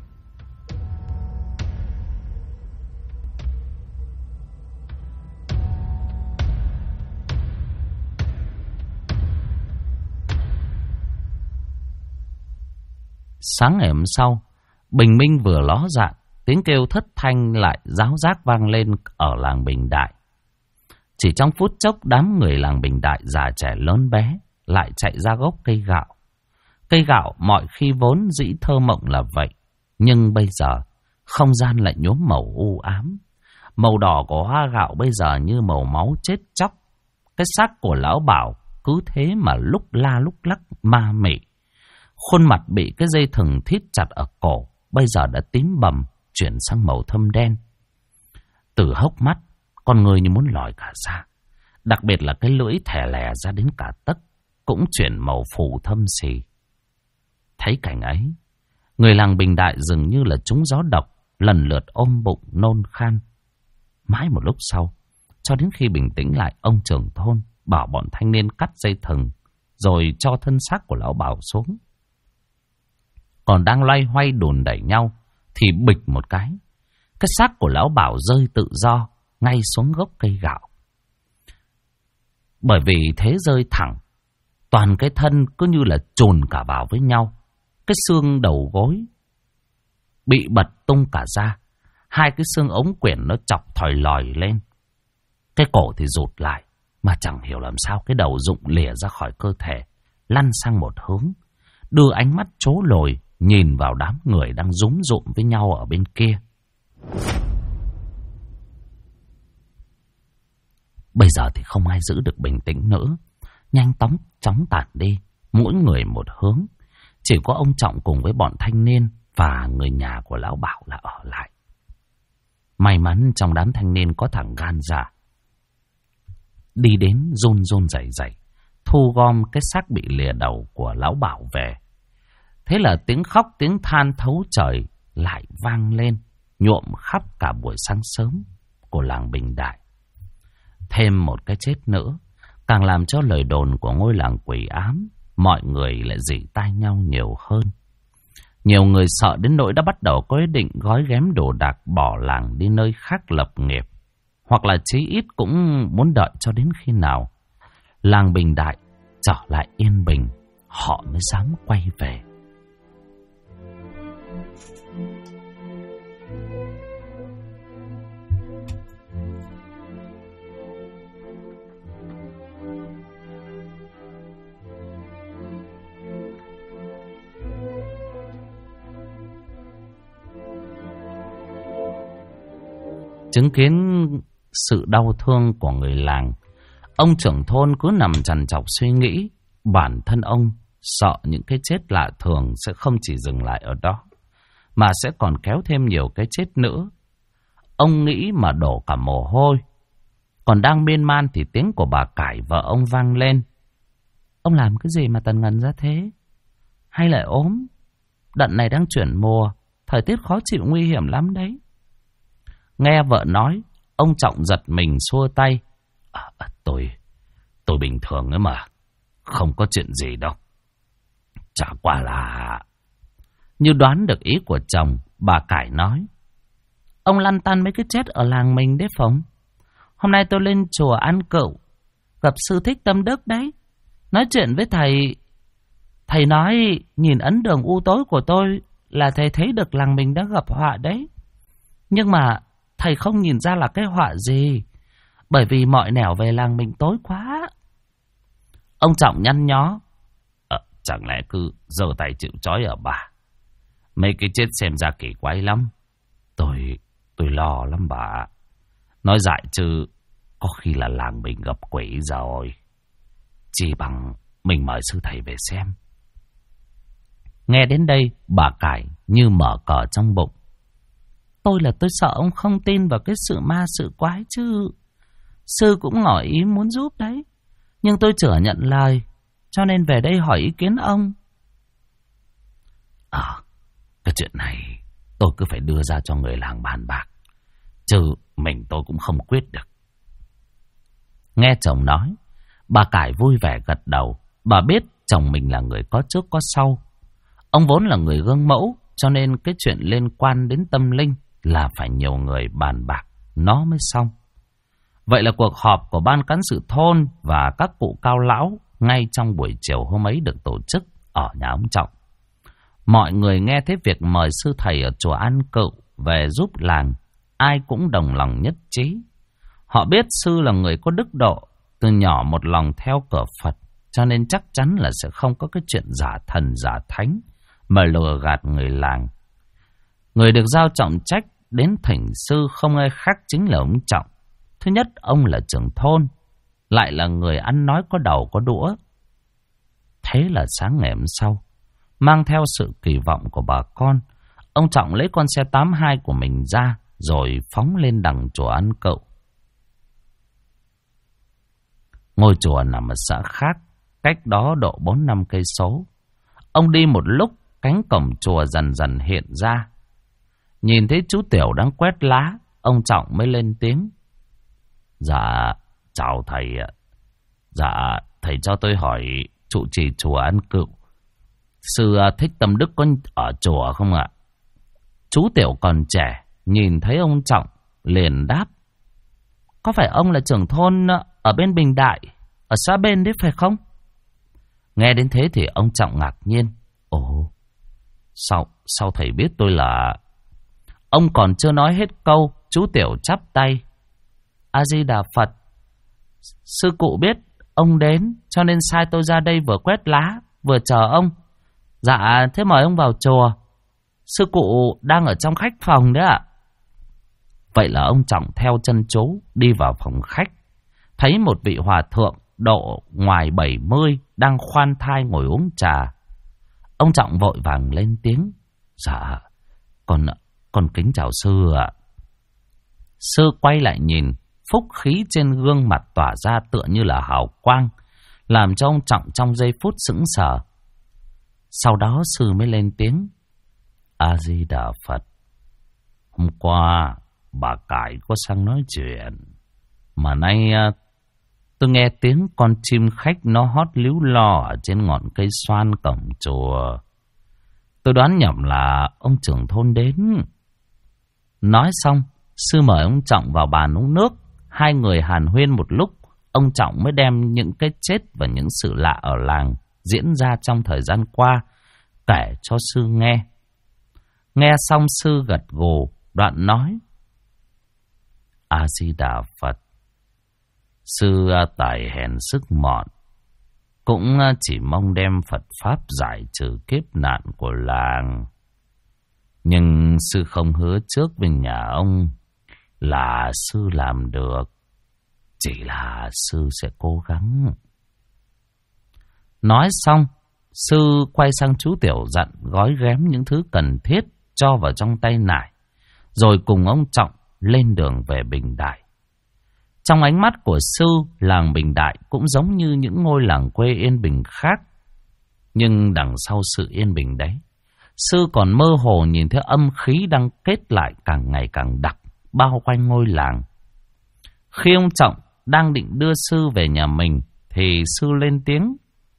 Sáng ngày hôm sau, bình minh vừa ló dạng, tiếng kêu thất thanh lại ráo rác vang lên ở làng Bình Đại. Chỉ trong phút chốc, đám người làng Bình Đại già trẻ lớn bé lại chạy ra gốc cây gạo. Cây gạo mọi khi vốn dĩ thơ mộng là vậy, nhưng bây giờ không gian lại nhuốm màu u ám. Màu đỏ của hoa gạo bây giờ như màu máu chết chóc. Cái xác của lão Bảo cứ thế mà lúc la lúc lắc ma mị. Khuôn mặt bị cái dây thừng thít chặt ở cổ bây giờ đã tím bầm, chuyển sang màu thâm đen. Từ hốc mắt, con người như muốn lòi cả ra. Đặc biệt là cái lưỡi thè lè ra đến cả tấc cũng chuyển màu phù thâm xì. Thấy cảnh ấy, người làng Bình Đại dường như là trúng gió độc, lần lượt ôm bụng nôn khan. Mãi một lúc sau, cho đến khi bình tĩnh lại, ông trưởng thôn bảo bọn thanh niên cắt dây thừng, rồi cho thân xác của lão Bảo xuống. Còn đang loay hoay đùn đẩy nhau, thì bịch một cái xác của lão Bảo rơi tự do ngay xuống gốc cây gạo. Bởi vì thế rơi thẳng, toàn cái thân cứ như là chồn cả vào với nhau. Cái xương đầu gối bị bật tung cả ra, hai cái xương ống quyển nó chọc thòi lòi lên. Cái cổ thì rụt lại, mà chẳng hiểu làm sao cái đầu rụng lìa ra khỏi cơ thể, lăn sang một hướng, đưa ánh mắt trố lồi nhìn vào đám người đang rúm rụm với nhau ở bên kia. Bây giờ thì không ai giữ được bình tĩnh nữa, nhanh chóng tản đi, mỗi người một hướng. Chỉ có ông Trọng cùng với bọn thanh niên và người nhà của lão Bảo là ở lại. May mắn trong đám thanh niên có thằng gan dạ, đi đến run run rẩy rẩy thu gom cái xác bị lìa đầu của lão Bảo về. Thế là tiếng khóc tiếng than thấu trời lại vang lên, nhuộm khắp cả buổi sáng sớm của làng Bình Đại. Thêm một cái chết nữa càng làm cho lời đồn của ngôi làng quỷ ám, mọi người lại rỉ tai nhau nhiều hơn. Nhiều người sợ đến nỗi đã bắt đầu có ý định gói ghém đồ đạc bỏ làng đi nơi khác lập nghiệp, hoặc là chí ít cũng muốn đợi cho đến khi nào làng Bình Đại trở lại yên bình, họ mới dám quay về. Chứng kiến sự đau thương của người làng, ông trưởng thôn cứ nằm trằn trọc suy nghĩ. Bản thân ông sợ những cái chết lạ thường sẽ không chỉ dừng lại ở đó, mà sẽ còn kéo thêm nhiều cái chết nữa. Ông nghĩ mà đổ cả mồ hôi. Còn đang miên man thì tiếng của bà Cải vợ ông vang lên. Ông làm cái gì mà tần ngần ra thế? Hay lại ốm? Đợt này đang chuyển mùa, thời tiết khó chịu nguy hiểm lắm đấy. Nghe vợ nói, ông Trọng giật mình xua tay. Tôi bình thường ấy mà, không có chuyện gì đâu. Chả qua là... Như đoán được ý của chồng, bà Cải nói. Ông lăn tăn mấy cái chết ở làng mình đấy Phóng. Hôm nay tôi lên chùa ăn cựu, gặp sư Thích Tâm Đức đấy. Nói chuyện với thầy. Thầy nói nhìn ấn đường u tối của tôi là thầy thấy được làng mình đã gặp họa đấy. Nhưng mà thầy không nhìn ra là cái họa gì, bởi vì mọi nẻo về làng mình tối quá. Ông Trọng nhăn nhó. Chẳng lẽ cứ giơ tay chịu trói ở bà, Mấy cái chết xem ra kỳ quái lắm. Tôi lo lắm bà. Nói dại chứ có khi là làng mình gặp quỷ rồi. Chỉ bằng mình mời sư thầy về xem. Nghe đến đây, bà Cải như mở cờ trong bụng. Tôi sợ ông không tin vào cái sự ma sự quái chứ. Sư cũng ngỏ ý muốn giúp đấy. Nhưng tôi chưa nhận lời, cho nên về đây hỏi ý kiến ông. Cái chuyện này tôi cứ phải đưa ra cho người làng bàn bạc, chứ mình tôi cũng không quyết được. Nghe chồng nói, bà Cải vui vẻ gật đầu. Bà biết chồng mình là người có trước có sau. Ông vốn là người gương mẫu, cho nên cái chuyện liên quan đến tâm linh là phải nhiều người bàn bạc nó mới xong. Vậy là cuộc họp của ban cán sự thôn và các cụ cao lão ngay trong buổi chiều hôm ấy được tổ chức ở nhà ông Trọng. Mọi người nghe thấy việc mời sư thầy ở chùa An Cựu về giúp làng, ai cũng đồng lòng nhất trí. Họ biết sư là người có đức độ, từ nhỏ một lòng theo cửa Phật, cho nên chắc chắn là sẽ không có cái chuyện giả thần giả thánh mà lừa gạt người làng. Người được giao trọng trách đến thỉnh sư không ai khác chính là ông Trọng. Thứ nhất, ông là trưởng thôn, lại là người ăn nói có đầu có đũa. Thế là sáng ngày hôm sau, mang theo sự kỳ vọng của bà con, ông Trọng lấy con xe 82 của mình ra rồi phóng lên đằng chùa An Cựu. Ngôi chùa nằm ở xã khác, cách đó độ 4-5 cây số. Ông đi một lúc, cánh cổng chùa dần dần hiện ra. Nhìn thấy chú Tiểu đang quét lá, ông Trọng mới lên tiếng. Dạ, chào thầy ạ. Dạ, thầy cho tôi hỏi trụ trì chùa An Cựu, sư Thích Tâm Đức có ở chùa không ạ? Chú Tiểu còn trẻ, nhìn thấy ông Trọng liền đáp. Có phải ông là trưởng thôn ở bên Bình Đại, ở xã bên đấy phải không? Nghe đến thế thì ông Trọng ngạc nhiên. Ồ, sao thầy biết tôi là... Ông còn chưa nói hết câu, chú Tiểu chắp tay. A Di Đà Phật. Sư cụ biết ông đến, cho nên sai tôi ra đây vừa quét lá, vừa chờ ông. Dạ, thế mời ông vào chùa. Sư cụ đang ở trong khách phòng đấy ạ. Vậy là ông Trọng theo chân chú đi vào phòng khách, thấy một vị hòa thượng độ ngoài 70 đang khoan thai ngồi uống trà. Ông Trọng vội vàng lên tiếng. Dạ, con kính chào sư ạ. Sư quay lại nhìn, phúc khí trên gương mặt tỏa ra tựa như là hào quang, làm cho ông Trọng trong giây phút sững sờ. Sau đó sư mới lên tiếng. A Di Đà Phật. Hôm qua bà Cải có sang nói chuyện, mà nay tôi nghe tiếng con chim khách nó hót líu lo ở trên ngọn cây xoan cổng chùa. Tôi đoán nhầm là ông trưởng thôn đến. Nói xong, sư mời ông Trọng vào bàn uống nước. Hai người hàn huyên một lúc, ông Trọng mới đem những cái chết và những sự lạ ở làng diễn ra trong thời gian qua kể cho sư nghe. Nghe xong sư gật gù, đoạn nói. A Di Đà Phật. Sư tài hèn sức mọn, cũng chỉ mong đem Phật Pháp giải trừ kiếp nạn của làng. Nhưng sư không hứa trước với nhà ông là sư làm được, chỉ là sư sẽ cố gắng. Nói xong, sư quay sang chú Tiểu dặn gói ghém những thứ cần thiết cho vào trong tay nải, rồi cùng ông Trọng lên đường về Bình Đại. Trong ánh mắt của sư, làng Bình Đại cũng giống như những ngôi làng quê yên bình khác. Nhưng đằng sau sự yên bình đấy, sư còn mơ hồ nhìn thấy âm khí đang kết lại càng ngày càng đặc, bao quanh ngôi làng. Khi ông Trọng đang định đưa sư về nhà mình, thì sư lên tiếng.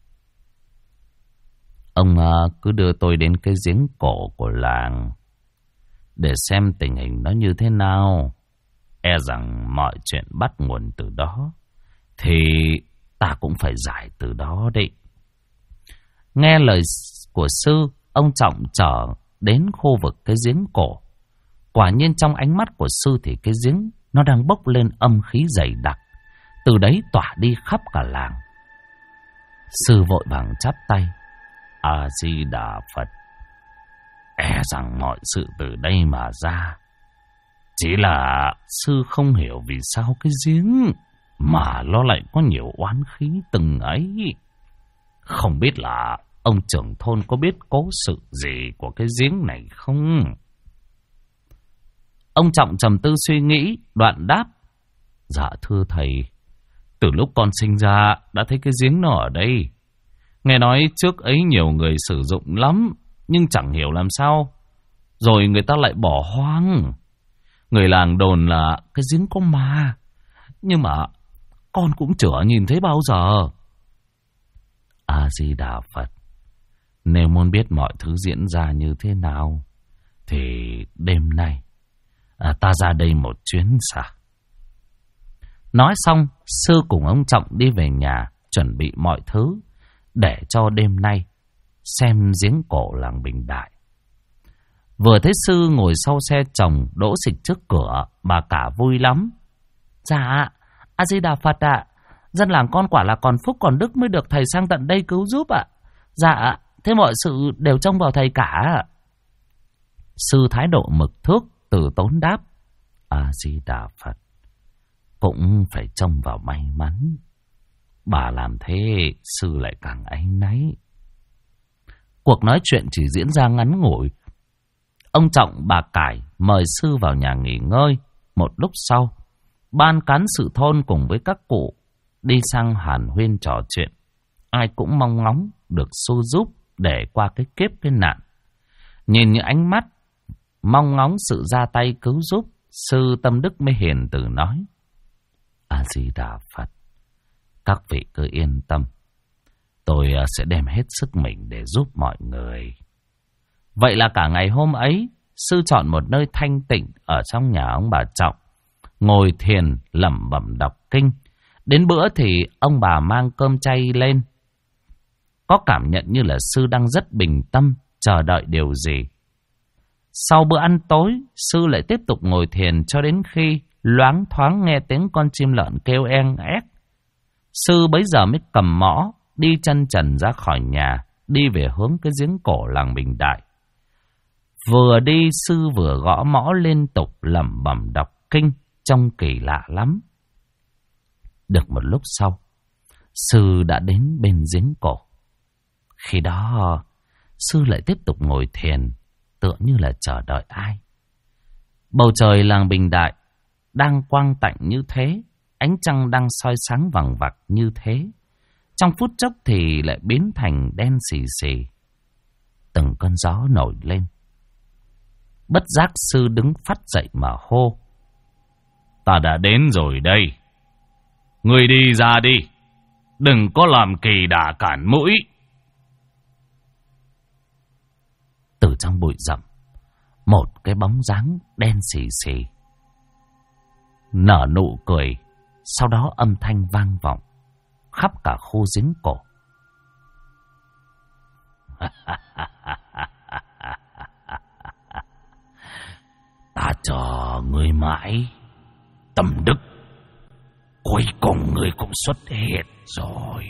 Ông cứ đưa tôi đến cái giếng cổ của làng, để xem tình hình nó như thế nào. E rằng mọi chuyện bắt nguồn từ đó, thì ta cũng phải giải từ đó đấy. Nghe lời của sư, ông Trọng trở đến khu vực cái giếng cổ. Quả nhiên trong ánh mắt của sư thì cái giếng nó đang bốc lên âm khí dày đặc, từ đấy tỏa đi khắp cả làng. Sư vội vàng chắp tay. A Di Đà Phật. E rằng mọi sự từ đây mà ra. Chỉ là sư không hiểu vì sao cái giếng mà nó lại có nhiều oán khí từng ấy. Không biết là ông trưởng thôn có biết cố sự gì của cái giếng này không? Ông Trọng trầm tư suy nghĩ, đoạn đáp. Dạ thưa thầy, từ lúc con sinh ra đã thấy cái giếng nó ở đây. Nghe nói trước ấy nhiều người sử dụng lắm, nhưng chẳng hiểu làm sao rồi người ta lại bỏ hoang. Người làng đồn là cái giếng có ma, nhưng mà con cũng chưa nhìn thấy bao giờ. A-di-đà Phật. Nếu muốn biết mọi thứ diễn ra như thế nào thì đêm nay ta ra đây một chuyến xa. Nói xong, sư cùng ông Trọng đi về nhà chuẩn bị mọi thứ để cho đêm nay xem giếng cổ làng Bình Đại. Vừa thấy sư ngồi sau xe chồng đỗ xịch trước cửa, bà cả vui lắm. Dạ, A-di-đà Phật ạ. Dân làng con quả là còn phúc còn đức mới được thầy sang tận đây cứu giúp ạ. Dạ, thế mọi sự đều trông vào thầy cả. Sư thái độ mực thước từ tốn đáp. A-di-đà Phật. Cũng phải trông vào may mắn. Bà làm thế sư lại càng áy náy. Cuộc nói chuyện chỉ diễn ra ngắn ngủi. Ông Trọng bà Cải mời sư vào nhà nghỉ ngơi. Một lúc sau, ban cán sự thôn cùng với các cụ đi sang hàn huyên trò chuyện. Ai cũng mong ngóng được sư giúp để qua cái kiếp cái nạn. Nhìn những ánh mắt mong ngóng sự ra tay cứu giúp, sư tâm đức mới hiền từ nói. A-di-đà Phật. Các vị cứ yên tâm. Tôi sẽ đem hết sức mình để giúp mọi người. Vậy là cả ngày hôm ấy, sư chọn một nơi thanh tịnh ở trong nhà ông bà Trọng, ngồi thiền lẩm bẩm đọc kinh. Đến bữa thì ông bà mang cơm chay lên. Có cảm nhận như là sư đang rất bình tâm, chờ đợi điều gì. Sau bữa ăn tối, sư lại tiếp tục ngồi thiền cho đến khi loáng thoáng nghe tiếng con chim lợn kêu eng ép. Sư bấy giờ mới cầm mõ, đi chân trần ra khỏi nhà, đi về hướng cái giếng cổ làng Bình Đại. Vừa đi, sư vừa gõ mõ liên tục lẩm bẩm đọc kinh, trông kỳ lạ lắm. Được một lúc sau, sư đã đến bên giếng cổ. Khi đó, sư lại tiếp tục ngồi thiền, tựa như là chờ đợi ai. Bầu trời làng Bình Đại đang quang tạnh như thế, ánh trăng đang soi sáng vằng vặc như thế. Trong phút chốc thì lại biến thành đen xì xì. Từng cơn gió nổi lên. Bất giác sư đứng phắt dậy mà hô. Ta đã đến rồi đây. Ngươi đi ra đi. Đừng có làm kỳ đà cản mũi. Từ trong bụi rậm, một cái bóng dáng đen xì xì nở nụ cười. Sau đó âm thanh vang vọng khắp cả khu giếng cổ. Ta chờ ngươi mãi, tâm đức, cuối cùng ngươi cũng xuất hiện rồi.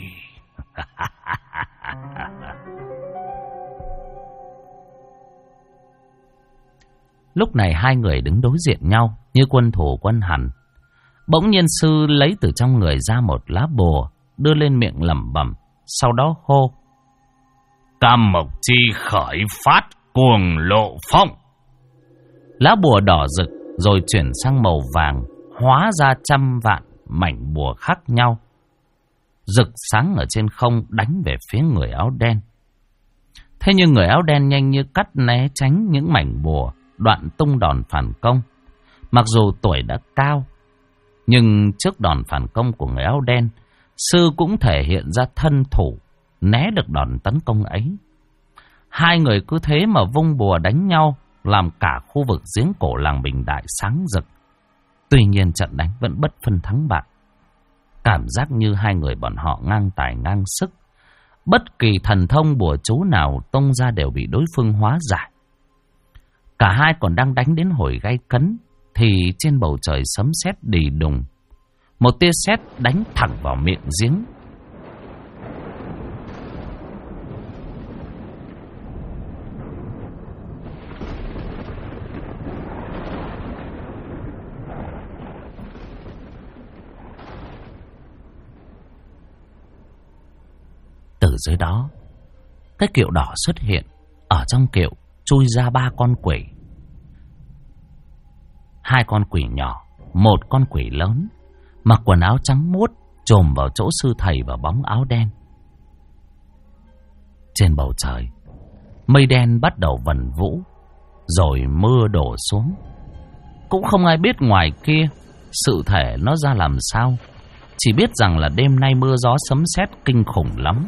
Lúc này hai người đứng đối diện nhau như quân thù quân hằn. Bỗng nhiên sư lấy từ trong người ra một lá bùa, đưa lên miệng lẩm bẩm, sau đó hô. Cam mộc chi khởi phát cuồng lộ phong. Lá bùa đỏ rực rồi chuyển sang màu vàng, hóa ra trăm vạn mảnh bùa khác nhau, rực sáng ở trên không đánh về phía người áo đen. Thế nhưng người áo đen nhanh như cắt né tránh những mảnh bùa, đoạn tung đòn phản công. Mặc dù tuổi đã cao, nhưng trước đòn phản công của người áo đen, sư cũng thể hiện ra thân thủ, né được đòn tấn công ấy. Hai người cứ thế mà vung bùa đánh nhau, làm cả khu vực giếng cổ làng Bình Đại sáng rực. Tuy nhiên trận đánh vẫn bất phân thắng bại. Cảm giác như hai người bọn họ ngang tài ngang sức. Bất kỳ thần thông bùa chú nào tung ra đều bị đối phương hóa giải. Cả hai còn đang đánh đến hồi gay cấn thì trên bầu trời sấm sét đì đùng. Một tia sét đánh thẳng vào miệng giếng. Từ dưới đó, cái kiệu đỏ xuất hiện. Ở trong kiệu chui ra 3 con quỷ. 2 con quỷ nhỏ, 1 con quỷ lớn, mặc quần áo trắng muốt, chồm vào chỗ sư thầy vào bóng áo đen. Trên bầu trời, mây đen bắt đầu vần vũ, rồi mưa đổ xuống. Cũng không ai biết ngoài kia sự thể nó ra làm sao, chỉ biết rằng là đêm nay mưa gió sấm sét kinh khủng lắm.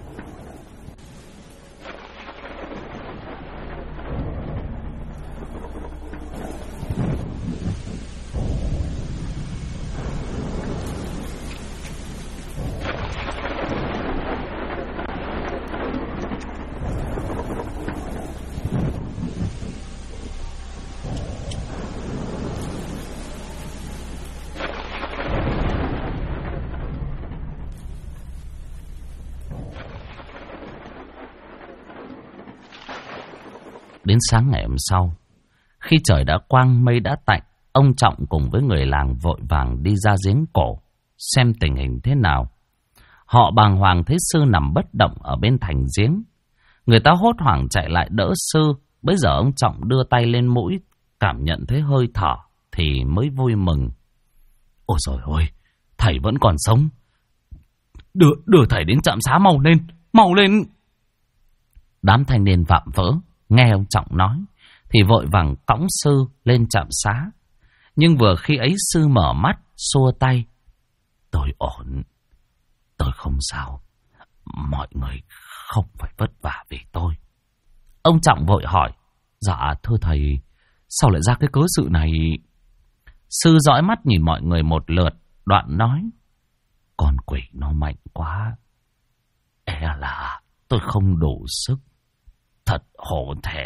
Đến sáng ngày hôm sau, khi trời đã quang mây đã tạnh, ông Trọng cùng với người làng vội vàng đi ra giếng cổ xem tình hình thế nào. Họ bàng hoàng thấy sư nằm bất động ở bên thành giếng. Người ta hốt hoảng chạy lại đỡ sư. Bây giờ ông Trọng đưa tay lên mũi, cảm nhận thấy hơi thở thì mới vui mừng. Ôi trời ơi, thầy vẫn còn sống. Đưa thầy đến trạm xá mau lên. Đám thanh niên vạm vỡ nghe ông Trọng nói thì vội vàng cõng sư lên trạm xá. Nhưng vừa khi ấy sư mở mắt xua tay. Tôi ổn, tôi không sao, mọi người không phải vất vả vì tôi. Ông Trọng vội hỏi, dạ thưa thầy, sao lại ra cái cớ sự này? Sư dõi mắt nhìn mọi người một lượt, đoạn nói, con quỷ nó mạnh quá, e là tôi không đủ sức, thật hổ thẹn.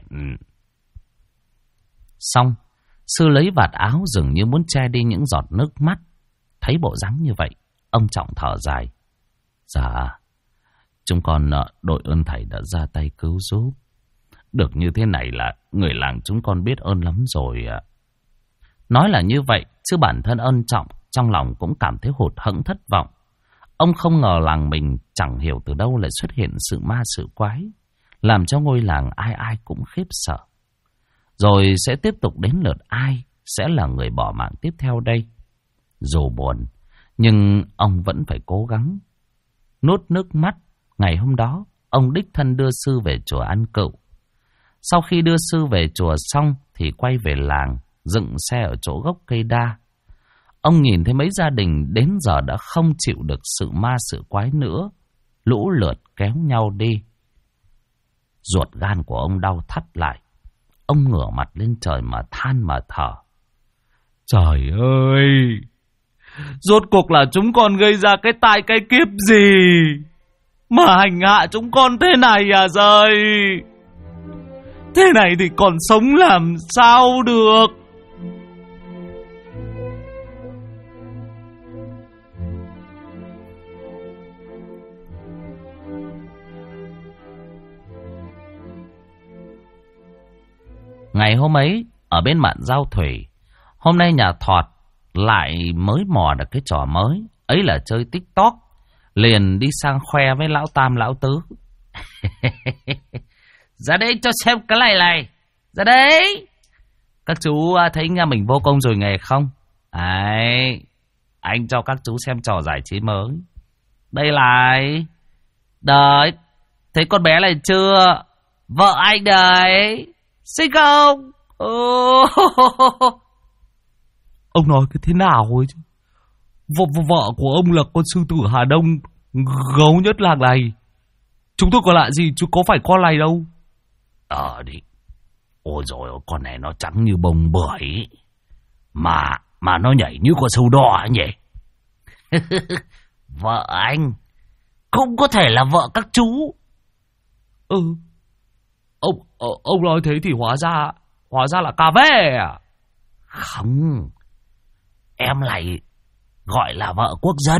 Xong, sư lấy vạt áo dường như muốn che đi những giọt nước mắt. Thấy bộ dáng như vậy, ông Trọng thở dài. Dạ, chúng con đội ơn thầy đã ra tay cứu giúp. Được như thế này là người làng chúng con biết ơn lắm rồi ạ. Nói là như vậy, chứ bản thân ân Trọng trong lòng cũng cảm thấy hụt hẫng thất vọng. Ông không ngờ làng mình chẳng hiểu từ đâu lại xuất hiện sự ma sự quái, làm cho ngôi làng ai ai cũng khiếp sợ. Rồi sẽ tiếp tục đến lượt ai sẽ là người bỏ mạng tiếp theo đây. Dù buồn, nhưng ông vẫn phải cố gắng. Nuốt nước mắt, ngày hôm đó, ông đích thân đưa sư về chùa ăn cựu. Sau khi đưa sư về chùa xong thì quay về làng, dựng xe ở chỗ gốc cây đa. Ông nhìn thấy mấy gia đình đến giờ đã không chịu được sự ma sự quái nữa, lũ lượt kéo nhau đi. Ruột gan của ông đau thắt lại. Ông ngửa mặt lên trời mà than mà thở. Trời ơi! Rốt cuộc là chúng con gây ra cái tai cái kiếp gì mà hành hạ chúng con thế này à giời? Thế này thì còn sống làm sao được? Ngày hôm ấy, ở bên mạn Giao Thủy, hôm nay nhà Thọt lại mới mò được cái trò mới. Ấy là chơi TikTok. Liền đi sang khoe với lão Tam lão Tứ. Ra đây cho xem cái này. Ra đây. Các chú thấy nhà mình vô công rồi nghề không? Đấy, anh cho các chú xem trò giải trí mới. Đây lại. Đấy, thấy con bé này chưa? Vợ anh đấy. Xinh không? Ông nói cái thế nào ấy chứ? Vợ của ông là con sư tử Hà Đông, gấu nhất làng này. Chúng tôi có lạ gì chứ có phải con này đâu. Đi. Ôi dồi ôi, con này nó trắng như bông bưởi. Mà nó nhảy như con sâu đỏ nhỉ? Vợ anh không có thể là vợ các chú. Ông nói thế thì hóa ra là cà vê à? Không, em lại gọi là vợ quốc dân.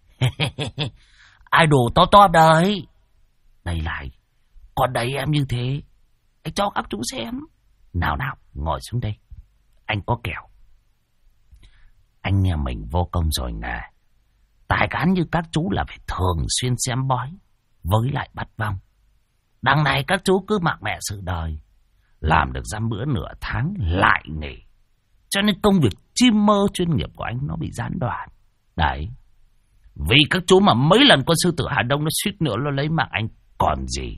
Idol to đấy. Đây lại, còn đấy em như thế, anh cho các chú xem. Nào, ngồi xuống đây. Anh có kẹo. Anh nhà mình vô công rồi nè. Tài cán như các chú là phải thường xuyên xem bói, với lại bắt vong. Đằng này các chú cứ mặc mẹ sự đời, làm được dăm bữa nửa tháng lại nghỉ. Cho nên công việc chim mơ chuyên nghiệp của anh nó bị gián đoạn. Đấy. Vì các chú mà mấy lần con sư tử Hà Đông nó suýt nữa nó lấy mạng anh còn gì.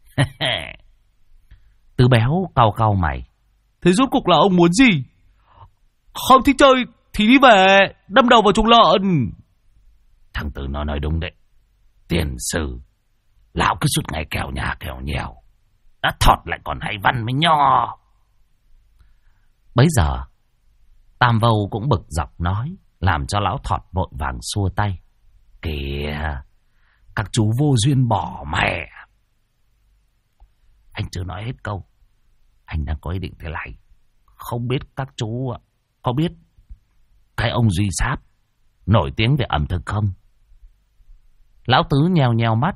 Tứ Béo cau cau mày. Thế rốt cuộc là ông muốn gì? Không thích chơi thì đi về, đâm đầu vào chuồng lợn. Thằng Tư nó nói đúng đấy. Tiền sử, lão cứ suốt ngày kèo nhà kèo nhèo, đã thọt lại còn hay văn với nho. Bấy giờ Tam Vâu cũng bực dọc nói, làm cho lão thọt vội vàng xua tay. Kìa, các chú vô duyên bỏ mẹ. Anh chưa nói hết câu, anh đang có ý định thế này. Không biết các chú có biết cái ông Duy Sáp nổi tiếng về ẩm thực không? Lão Tứ nheo nheo mắt.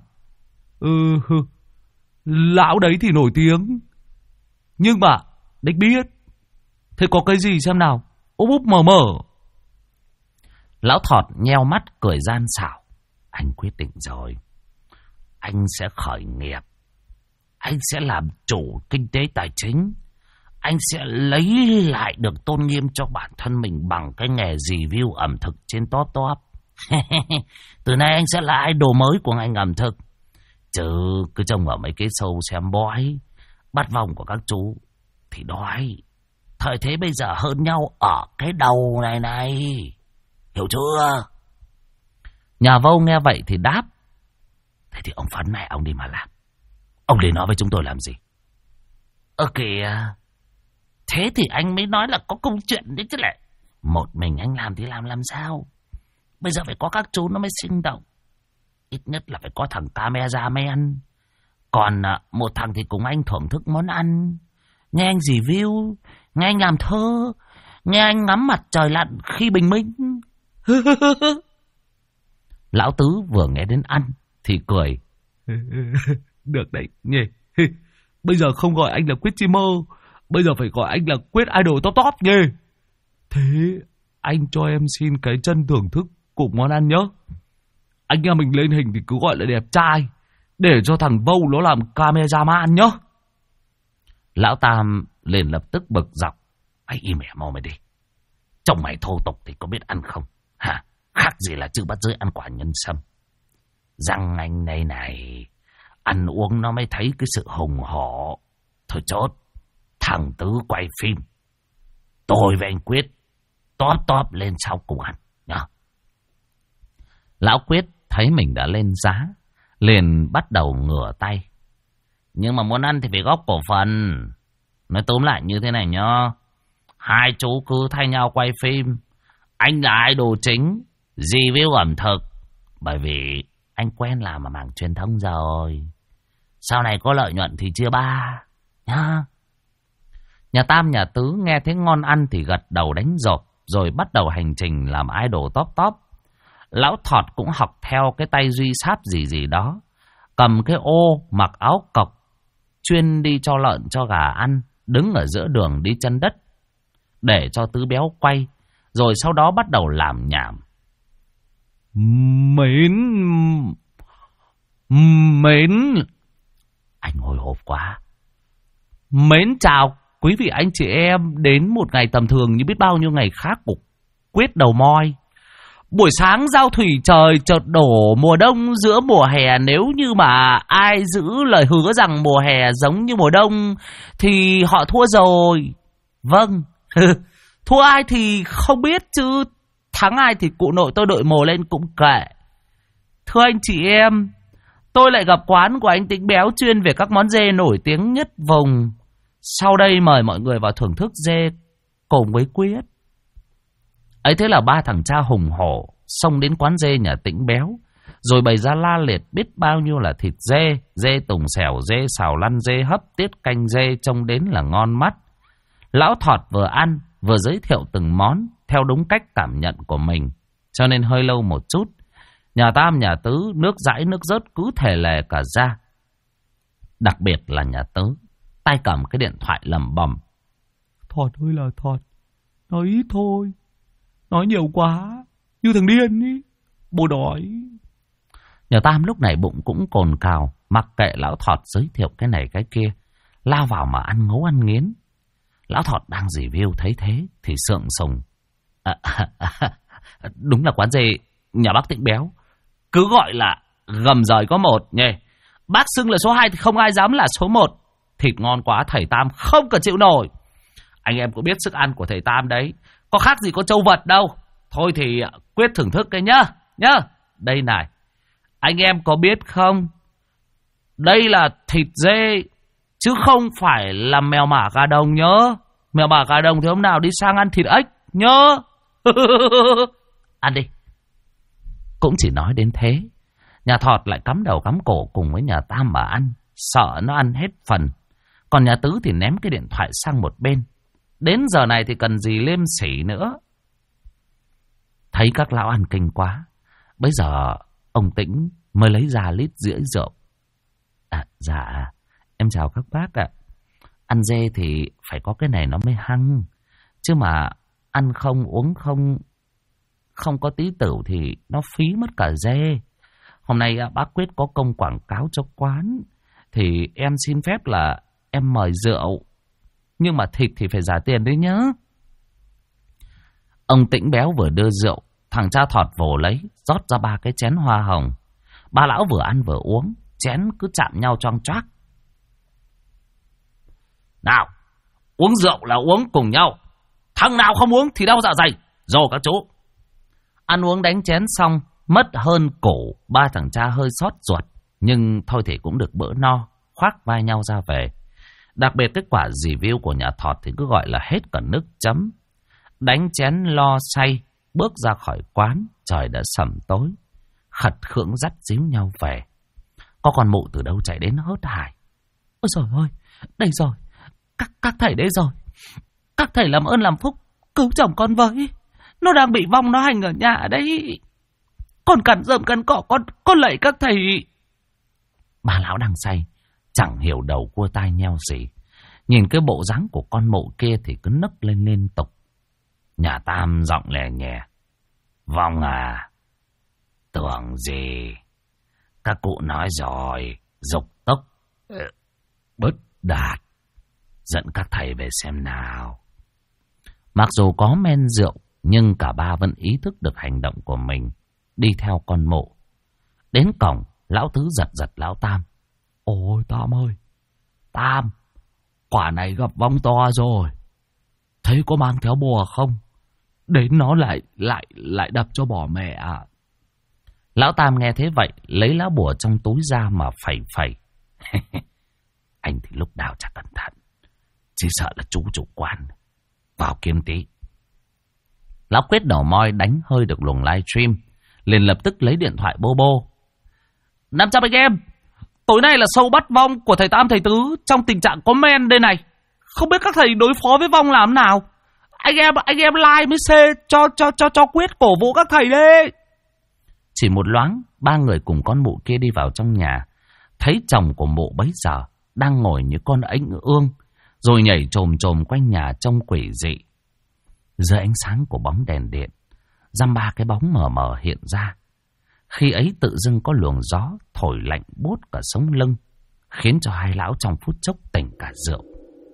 Lão đấy thì nổi tiếng, nhưng mà đích biết. Thế có cái gì xem nào? Úp úp mở mở. Lão Thọt nheo mắt cười gian xảo. Anh quyết định rồi. Anh sẽ khởi nghiệp. Anh sẽ làm chủ kinh tế tài chính. Anh sẽ lấy lại được tôn nghiêm cho bản thân mình bằng cái nghề review ẩm thực trên top top. Từ nay anh sẽ là idol mới của ngành ẩm thực. Chứ cứ trông vào mấy cái show xem bói, bắt vòng của các chú thì đói. Thời thế bây giờ hơn nhau ở cái đầu này này. Hiểu chưa? Nhà Vâu nghe vậy thì đáp. Thế thì ông phấn mẹ ông đi mà làm. Ông đến nói với chúng tôi làm gì? Kìa. Thế thì anh mới nói là có công chuyện đấy chứ lại. Một mình anh làm thì làm sao? Bây giờ phải có các chú nó mới sinh động. Ít nhất là phải có thằng cameraman. Còn một thằng thì cùng anh thưởng thức món ăn. Nghe anh review, nghe anh làm thơ, nghe anh ngắm mặt trời lặn khi bình minh. Lão Tứ vừa nghe đến ăn thì cười. Được đấy nhỉ. Bây giờ không gọi anh là Quyết Chim Mơ, bây giờ phải gọi anh là Quyết Idol top top nhỉ. Thế anh cho em xin cái chân thưởng thức cùng món ăn nhá. Anh em mình lên hình thì cứ gọi là đẹp trai, để cho thằng Vâu nó làm cameraman nhá. Lão Tam liền lập tức bực dọc. Mày im mẹ mau mày đi. Chồng mày thô tục thì có biết ăn không? Hả? Khác gì là chữ bắt giới ăn quả nhân sâm. Răng anh đây này, ăn uống nó mới thấy cái sự hùng hổ. Thôi chốt, thằng Tứ quay phim, tôi với anh Quyết top lên sau cùng ăn nhá. Lão Quyết thấy mình đã lên giá, liền bắt đầu ngửa tay. Nhưng mà muốn ăn thì phải góp cổ phần. Nói tóm lại như thế này nhá. Hai chú cứ thay nhau quay phim. Anh là idol chính, review ẩm thực. Bởi vì anh quen làm ở mảng truyền thông rồi. Sau này có lợi nhuận thì chia ba nhá. Nhà Tam nhà Tứ nghe thấy ngon ăn thì gật đầu đánh rộp, rồi bắt đầu hành trình làm idol top. Lão Thọt cũng học theo cái tay Duy Sáp gì đó, cầm cái ô mặc áo cộc, chuyên đi cho lợn cho gà ăn, đứng ở giữa đường đi chân đất, để cho Tứ Béo quay, rồi sau đó bắt đầu làm nhảm. Mến. Anh hồi hộp quá. Mến chào quý vị anh chị em đến một ngày tầm thường như biết bao nhiêu ngày khác của Quyết đầu moi. Buổi sáng giao thủy trời chợt đổ mùa đông giữa mùa hè. Nếu như mà ai giữ lời hứa rằng mùa hè giống như mùa đông thì họ thua rồi. Vâng. Thua ai thì không biết, chứ thắng ai thì cụ nội tôi đội mồ lên cũng kệ. Thưa anh chị em, tôi lại gặp quán của anh Tĩnh Béo chuyên về các món dê nổi tiếng nhất vùng. Sau đây mời mọi người vào thưởng thức dê cùng với Quyết. Ấy thế là ba thằng cha hùng hổ xông đến quán dê nhà Tĩnh Béo, rồi bày ra la liệt biết bao nhiêu là thịt dê, dê tùng xẻo, dê xào lăn, dê hấp, tiết canh dê trông đến là ngon mắt. Lão Thọt vừa ăn vừa giới thiệu từng món theo đúng cách cảm nhận của mình, cho nên hơi lâu một chút. Nhà Tam nhà Tứ nước dãi nước rớt cứ thể lè cả ra. Đặc biệt là nhà Tứ, tay cầm cái điện thoại lẩm bẩm. Thọt ơi là Thọt, nói ít thôi, nói nhiều quá như thằng điên ý, bố đói. Nhà Tam lúc này bụng cũng cồn cào, mặc kệ lão Thọt giới thiệu cái này cái kia, lao vào mà ăn ngấu ăn nghiến. Lão Thọt đang review thấy thế thì sượng sùng. Đúng là quán dê nhà bác Tịnh béo, cứ gọi là gầm rời có một nhỉ. Bác xưng là số 2 thì không ai dám là số 1. Thịt ngon quá thầy Tam không cần chịu nổi. Anh em có biết sức ăn của thầy Tam đấy, có khác gì có trâu vật đâu. Thôi thì quyết thưởng thức cái nhá. Đây này, anh em có biết không, đây là thịt dê chứ không phải là mèo mả gà đồng nhớ. Mèo mả gà đồng thì hôm nào đi sang ăn thịt ếch nhớ. Ăn đi. Cũng chỉ nói đến thế, nhà Thọt lại cắm đầu cắm cổ cùng với nhà Tam mà ăn, sợ nó ăn hết phần. Còn nhà Tứ thì ném cái điện thoại sang một bên. Đến giờ này thì cần gì liêm sỉ nữa. Thấy các lão ăn kinh quá, bây giờ ông Tĩnh mới lấy ra lít rưỡi rượu. Dạ, em chào các bác ạ. Ăn dê thì phải có cái này nó mới hăng, chứ mà ăn không uống không có tí tửu thì nó phí mất cả dê. Hôm nay bác Quyết có công quảng cáo cho quán, thì em xin phép là em mời rượu, nhưng mà thịt thì phải trả tiền đấy nhá. Ông Tĩnh béo vừa đưa rượu, thằng cha Thọt vồ lấy, rót ra 3 cái chén hoa hồng. Ba lão vừa ăn vừa uống, chén cứ chạm nhau choang choác. Nào, uống rượu là uống cùng nhau, thằng nào không uống thì đau dạ dày. Rồi các chú. Ăn uống đánh chén xong, mất hơn cổ, ba thằng cha hơi xót ruột, nhưng thôi thì cũng được bữa no, khoác vai nhau ra về. Đặc biệt kết quả review của nhà Thọt thì cứ gọi là hết cả nước chấm. Đánh chén lo say, bước ra khỏi quán, trời đã sẩm tối. Khật khưỡng dắt díu nhau về. Có con mụ từ đâu chạy đến hớt hải. Ôi trời ơi, đây rồi, các thầy đây rồi. Các thầy làm ơn làm phúc, cứu chồng con với. Nó đang bị vong nó hành ở nhà đấy. Con cắn rơm cắn cỏ, con lạy các thầy. Bà lão đang say, chẳng hiểu đầu cua tai nheo gì. Nhìn cái bộ dáng của con mụ kia thì cứ nấc lên liên tục. Nhà Tam giọng lè nhẹ. Vong à, tưởng gì. Các cụ nói rồi, dục tốc bất đạt. Dẫn các thầy về xem nào. Mặc dù có men rượu, nhưng cả ba vẫn ý thức được hành động của mình, đi theo con mụ. Đến cổng, lão Tứ giật lão Tam. Ôi Tam ơi, Tam, quả này gặp vong to rồi. Thấy có mang theo bùa không? Đến nó lại đập cho bỏ mẹ à. Lão Tam nghe thế vậy, lấy lá bùa trong túi ra mà phẩy phẩy. Anh thì lúc nào chả cẩn thận, chỉ sợ là chú chủ quan. Vào kiếm tí. Lão Quyết đầu moi đánh hơi được luồng livestream, liền lập tức lấy điện thoại bô bô. 500 anh em, tối nay là show bắt vong của thầy Tam thầy Tứ trong tình trạng có men đây này. Không biết các thầy đối phó với vong làm nào. Anh em like mới xê cho Quyết cổ vũ các thầy đấy. Chỉ một loáng, ba người cùng con mụ kia đi vào trong nhà, thấy chồng của mụ bấy giờ đang ngồi như con ếch ương, rồi nhảy chồm quanh nhà trông quỷ dị. Dưới ánh sáng của bóng đèn điện, dăm ba cái bóng mờ mờ hiện ra. Khi ấy tự dưng có luồng gió thổi lạnh buốt cả sống lưng, khiến cho hai lão trong phút chốc tỉnh cả rượu.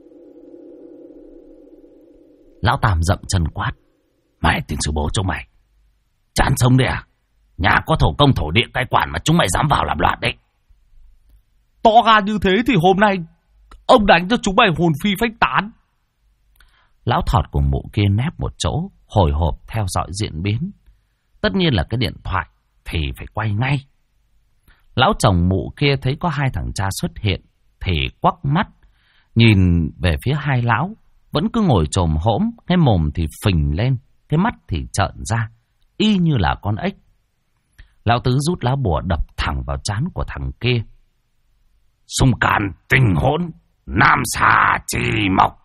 Lão Tam dậm chân quát. Mày tiền sư bố chúng mày, chán sống đấy à? Nhà có thổ công thổ địa cai quản mà chúng mày dám vào làm loạn đấy. To gan như thế thì hôm nay ông đánh cho chúng mày hồn phi phách tán. Lão Thọt cùng mụ kia nép một chỗ, hồi hộp theo dõi diễn biến. Tất nhiên là cái điện thoại thì phải quay ngay. Lão chồng mụ kia thấy có hai thằng cha xuất hiện thì quắc mắt, nhìn về phía hai lão, vẫn cứ ngồi chồm hỗm, cái mồm thì phình lên, cái mắt thì trợn ra, y như là con ếch. Lão Tứ rút lá bùa đập thẳng vào trán của thằng kia. Xung can tình hỗn, nam xà chi mộc.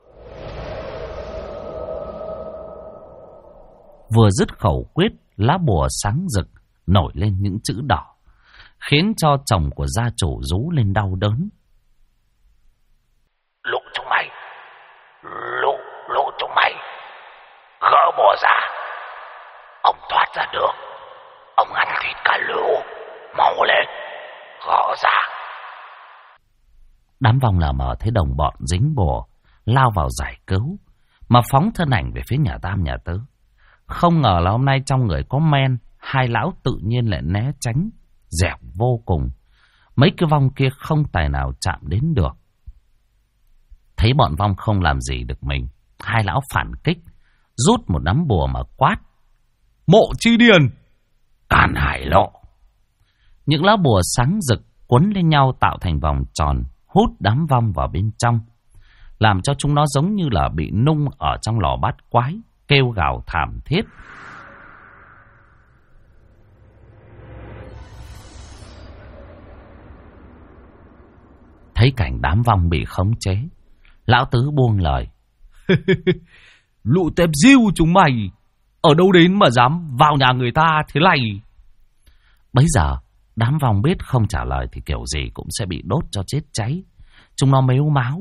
Vừa dứt khẩu quyết, lá bùa sáng rực, nổi lên những chữ đỏ, khiến cho chồng của gia chủ rú lên đau đớn. Lũ chúng mày, lũ chúng mày, gỡ bùa ra. Ông thoát ra đường, ông ăn thịt cả lũ. Mau lên, gõ ra. Đám vong lờ mờ thấy đồng bọn dính bùa, lao vào giải cứu, mà phóng thân ảnh về phía nhà Tam nhà Tứ. Không ngờ là hôm nay trong người có men, hai lão tự nhiên lại né tránh, dẻo vô cùng. Mấy cái vong kia không tài nào chạm đến được. Thấy bọn vong không làm gì được mình, hai lão phản kích, rút một nắm bùa mà quát: Mộ Chi Điền, Càn Hải Lộ. Những lá bùa sáng rực quấn lên nhau tạo thành vòng tròn, hút đám vong vào bên trong, làm cho chúng nó giống như là bị nung ở trong lò bát quái, kêu gào thảm thiết. Thấy cảnh đám vong bị khống chế, lão Tứ buông lời: Lũ tép diêu chúng mày, ở đâu đến mà dám vào nhà người ta thế này? Bấy giờ đám vong biết không trả lời thì kiểu gì cũng sẽ bị đốt cho chết cháy. Chúng nó mếu máo: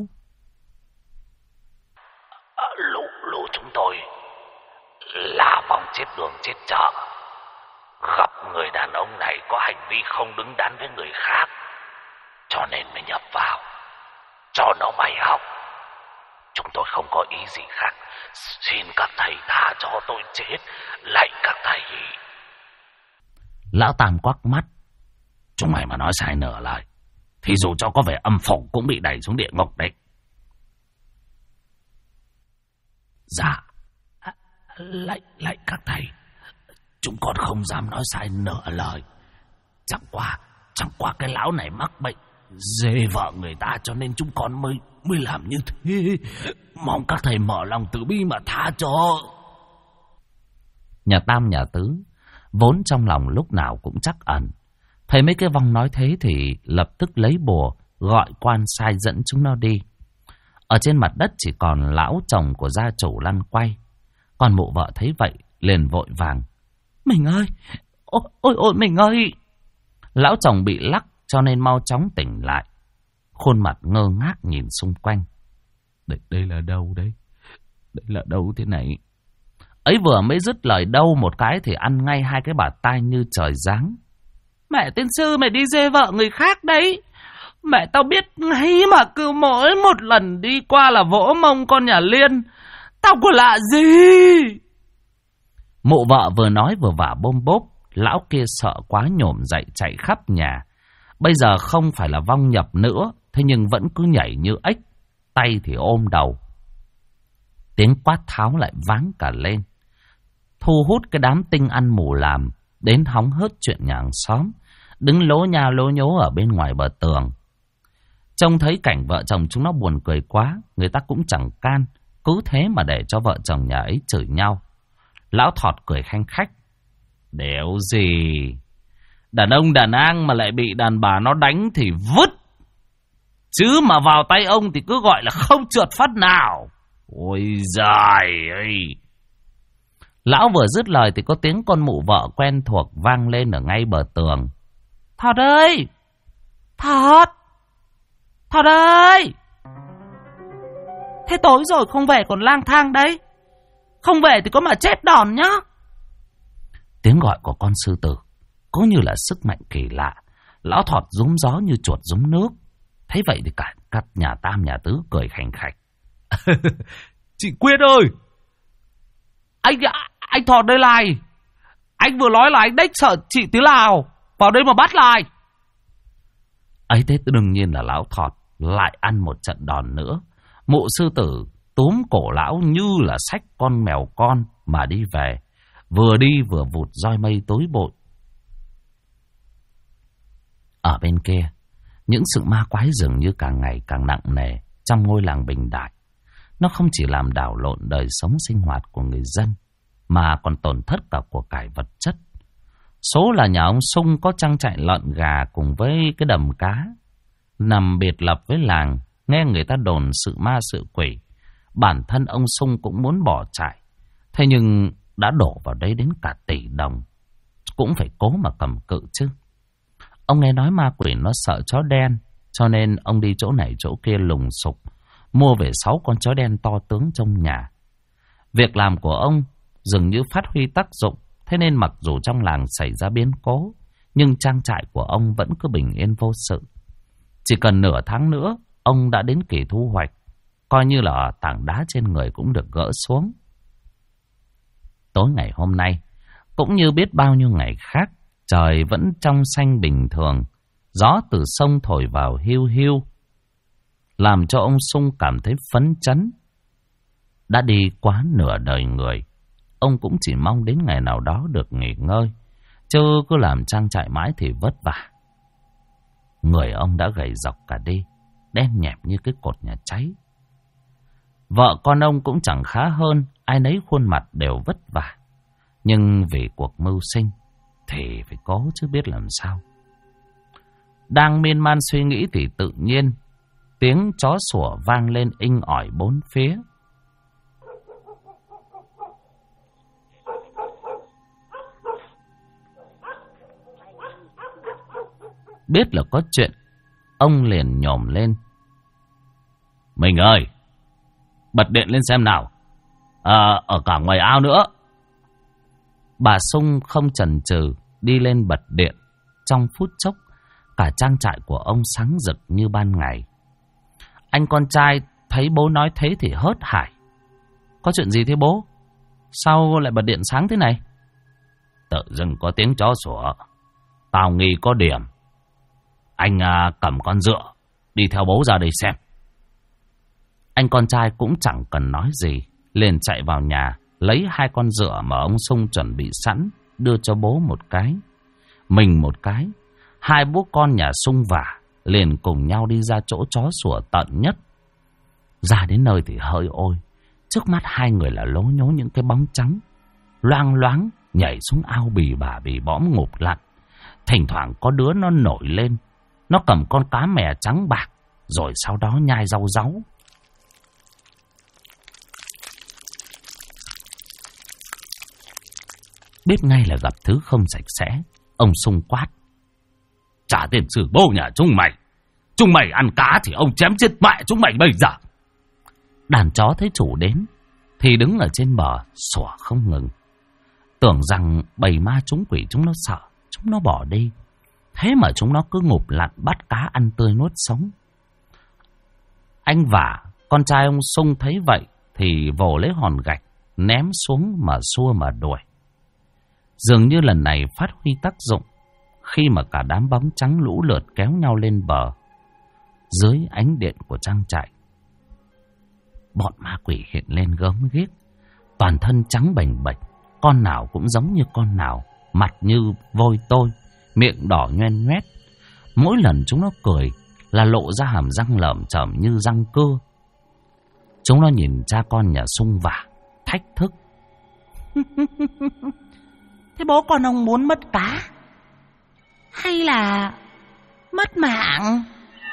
Lũ chúng tôi là vong chết đường chết chợ, gặp người đàn ông này có hành vi không đứng đắn với người khác, cho nên mới nhập vào, cho nó bài học. Chúng tôi không có ý gì khác, xin các thầy tha cho tôi chết, lạy các thầy. Lão Tam quắc mắt: Chúng mày mà nói sai nửa lời thì dù cho có vẻ âm phủ cũng bị đẩy xuống địa ngục đấy. Dạ, lạy các thầy, chúng con không dám nói sai nửa lời. Chẳng qua cái lão này mắc bệnh dê vợ người ta, cho nên chúng con mới làm như thế. Mong các thầy mở lòng từ bi mà tha cho. Nhà Tam nhà Tứ vốn trong lòng lúc nào cũng chắc ẩn, thấy mấy cái vong nói thế thì lập tức lấy bùa gọi quan sai dẫn chúng nó đi. Ở trên mặt đất chỉ còn lão chồng của gia chủ lăn quay. Còn mụ vợ thấy vậy liền vội vàng: Mình ơi, ôi mình ơi. Lão chồng bị lắc cho nên mau chóng tỉnh lại, khuôn mặt ngơ ngác nhìn xung quanh. Đây là đâu đấy? Đây là đâu thế này? Ấy vừa mới dứt lời đâu một cái thì ăn ngay hai cái bạt tai như trời giáng. Mẹ tiên sư, mày đi dê vợ người khác đấy. Mẹ tao biết ngay mà, cứ mỗi một lần đi qua là vỗ mông con nhà Liên. Tao có lạ gì? Mụ vợ vừa nói vừa vả bôm bốp. Lão kia sợ quá nhổm dậy chạy khắp nhà. Bây giờ không phải là vong nhập nữa, thế nhưng vẫn cứ nhảy như ếch, tay thì ôm đầu. Tiếng quát tháo lại váng cả lên, thu hút cái đám tinh ăn mù làm đến hóng hớt chuyện nhà hàng xóm, đứng lố nhao lố nhố ở bên ngoài bờ tường. Trông thấy cảnh vợ chồng chúng nó buồn cười quá, người ta cũng chẳng can, cứ thế mà để cho vợ chồng nhà ấy chửi nhau. Lão Thọt cười khanh khách: Đéo gì, đàn ông đàn an mà lại bị đàn bà nó đánh thì vứt, chứ mà vào tay ông thì cứ gọi là không trượt phát nào. Ôi giời ơi! Lão vừa dứt lời thì có tiếng con mụ vợ quen thuộc vang lên ở ngay bờ tường: Thọt ơi! Thọt ơi! Thế tối rồi không về còn lang thang đấy. Không về thì có mà chết đòn nhá. Tiếng gọi của con sư tử có như là sức mạnh kỳ lạ. Lão Thọt rúm gió như chuột rúm nước. Thấy vậy thì cả các nhà Tam nhà Tứ cười khành khạch. Chị Quyết ơi! Anh Thọt đây này! Anh vừa nói là anh đếch sợ chị Tứ Lào, vào đây mà bắt lại. Ấy thế đương nhiên là lão Thọt lại ăn một trận đòn nữa. Mụ sư tử túm cổ lão như là xách con mèo con mà đi về. Vừa đi vừa vụt roi mây tối bội. Ở bên kia, những sự ma quái dường như càng ngày càng nặng nề trong ngôi làng Bình Đại. Nó không chỉ làm đảo lộn đời sống sinh hoạt của người dân, mà còn tổn thất cả của cải vật chất. Số là nhà ông Sung có trang trại lợn gà cùng với cái đầm cá, nằm biệt lập với làng. Nghe người ta đồn sự ma sự quỷ, bản thân ông Sung cũng muốn bỏ trại. Thế nhưng đã đổ vào đấy đến cả tỷ đồng, cũng phải cố mà cầm cự chứ. Ông nghe nói ma quỷ nó sợ chó đen, cho nên ông đi chỗ này chỗ kia lùng sục, mua về 6 con chó đen to tướng trong nhà. Việc làm của ông dường như phát huy tác dụng. Thế nên mặc dù trong làng xảy ra biến cố, Nhưng trang trại của ông vẫn cứ bình yên vô sự. Chỉ cần nửa tháng nữa, ông đã đến kỳ thu hoạch. Coi như là tảng đá trên người cũng được gỡ xuống. Tối ngày hôm nay, cũng như biết bao nhiêu ngày khác, trời vẫn trong xanh bình thường. Gió từ sông thổi vào hiu hiu, làm cho ông Sung cảm thấy phấn chấn. Đã đi quá nửa đời người, ông cũng chỉ mong đến ngày nào đó được nghỉ ngơi, chứ cứ làm trang trại mãi thì vất vả. Người ông đã gầy rộc cả đi, đen nhẹp như cái cột nhà cháy. Vợ con ông cũng chẳng khá hơn, ai nấy khuôn mặt đều vất vả. Nhưng vì cuộc mưu sinh thì phải cố chứ biết làm sao. Đang miên man suy nghĩ thì tự nhiên tiếng chó sủa vang lên inh ỏi bốn phía. Biết là có chuyện, ông liền nhổm lên. Mình ơi, bật điện lên xem nào. Ở cả ngoài ao nữa. Bà Sung không chần chừ đi lên bật điện. Trong phút chốc, cả trang trại của ông sáng rực như ban ngày. Anh con trai thấy bố nói thế thì hớt hải. Có chuyện gì thế bố? Sao lại bật điện sáng thế này? Tự dưng có tiếng chó sủa, tao nghi có điểm. Anh cầm con dựa đi theo bố ra đây xem. Anh con trai cũng chẳng cần nói gì, liền chạy vào nhà lấy 2 con dựa mà ông Sung chuẩn bị sẵn, đưa cho bố một cái, mình một cái. 2 bố con nhà Sung vả liền cùng nhau đi ra chỗ chó sủa tận nhất. Ra đến nơi thì hỡi ôi, trước mắt 2 người là lố nhố những cái bóng trắng loang loáng nhảy xuống ao bì bà bì bõm ngụp lặn. Thỉnh thoảng có đứa nó nổi lên, nó cầm con cá mè trắng bạc, rồi sau đó nhai rau ráu. Biết ngay là gặp thứ không sạch sẽ, ông Sung quát. Trả tiền xử bố nhà chúng mày. Chúng mày ăn cá thì ông chém chết mẹ chúng mày bây giờ. Đàn chó thấy chủ đến thì đứng ở trên bờ sủa không ngừng. Tưởng rằng bầy ma chúng quỷ chúng nó sợ, chúng nó bỏ đi. Thế mà chúng nó cứ ngụp lặn bắt cá ăn tươi nuốt sống. Anh Vả, con trai ông Sung thấy vậy thì vồ lấy hòn gạch ném xuống mà xua mà đuổi. Dường như lần này phát huy tác dụng, khi mà cả đám bóng trắng lũ lượt kéo nhau lên bờ. Dưới ánh điện của trang trại, bọn ma quỷ hiện lên gớm ghiếc, toàn thân trắng bềnh bệch, con nào cũng giống như con nào, mặt như vôi tôi, miệng đỏ nhoen nhoét. Mỗi lần chúng nó cười là lộ ra hàm răng lởm chởm như răng cưa. Chúng nó nhìn cha con nhà Sung Vả thách thức. Thế bố con ông muốn mất cá hay là mất mạng?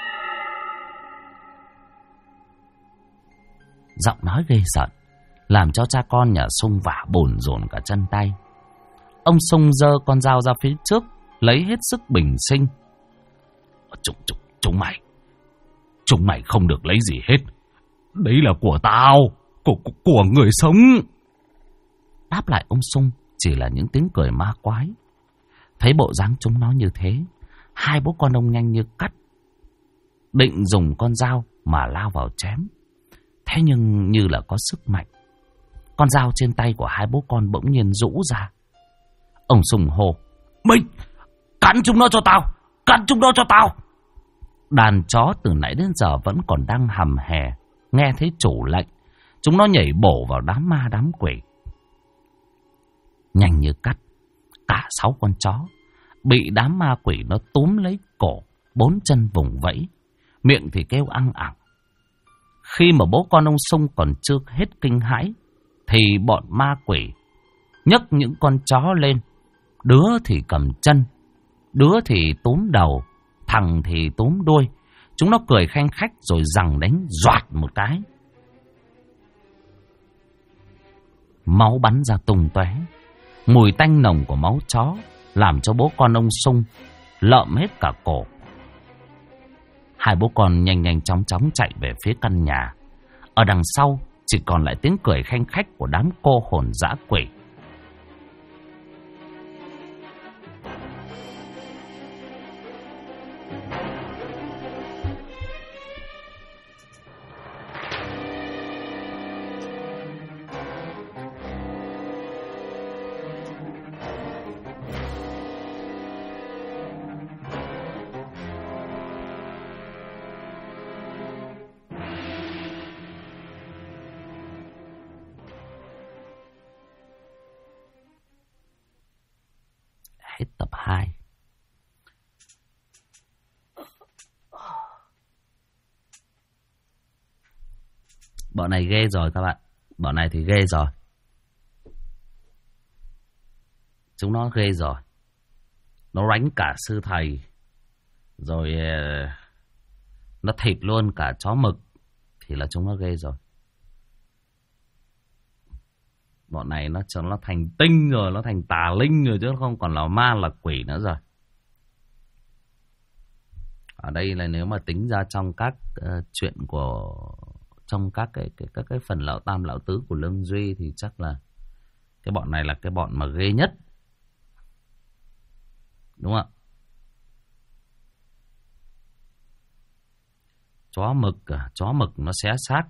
Giọng nói ghê giận làm cho cha con nhà Sung Vả bồn rồn cả chân tay. Ông Sung giơ con dao ra phía trước, lấy hết sức bình sinh. Chúng mày không được lấy gì hết. Đấy là của tao, của người sống. Đáp lại ông Sung chỉ là những tiếng cười ma quái. Thấy bộ dáng chúng nó như thế, 2 bố con ông nhanh như cắt, định dùng con dao mà lao vào chém. Thế nhưng như là có sức mạnh, con dao trên tay của 2 bố con bỗng nhiên rũ ra. Ông Sung hô: Mình cắn chúng nó cho tao, cắn chúng nó cho tao. Đàn chó từ nãy đến giờ vẫn còn đang hầm hè, nghe thấy chủ lệnh, chúng nó nhảy bổ vào đám ma đám quỷ. Nhanh như cắt, cả 6 con chó bị đám ma quỷ nó túm lấy cổ, 4 chân vùng vẫy, miệng thì kêu ăng ẳng. Khi mà bố con ông Sung còn chưa hết kinh hãi thì bọn ma quỷ nhấc những con chó lên, đứa thì cầm chân, đứa thì túm đầu, thằng thì túm đuôi. Chúng nó cười khanh khách rồi giằng đánh doạt một cái. Máu bắn ra tung tóe, mùi tanh nồng của máu chó làm cho bố con ông Sung lợm hết cả cổ. 2 bố con nhanh nhanh chóng chóng chạy về phía căn nhà. Ở đằng sau chỉ còn lại tiếng cười khanh khách của đám cô hồn dã quỷ. hết tập 2. Bọn này ghê rồi các bạn. Bọn này thì ghê rồi. Chúng nó ghê rồi. Nó đánh cả sư thầy. Rồi nó thịt luôn cả chó mực. Thì là chúng nó ghê rồi. Bọn này nó thành tinh rồi. Nó thành tà linh rồi chứ không còn là ma là quỷ nữa rồi. Ở đây là nếu mà tính ra trong các chuyện của... Trong các cái phần lão tam lão tứ của Lương Duy thì chắc là cái bọn này là cái bọn mà ghê nhất. Đúng không ạ? Chó mực nó xé xác.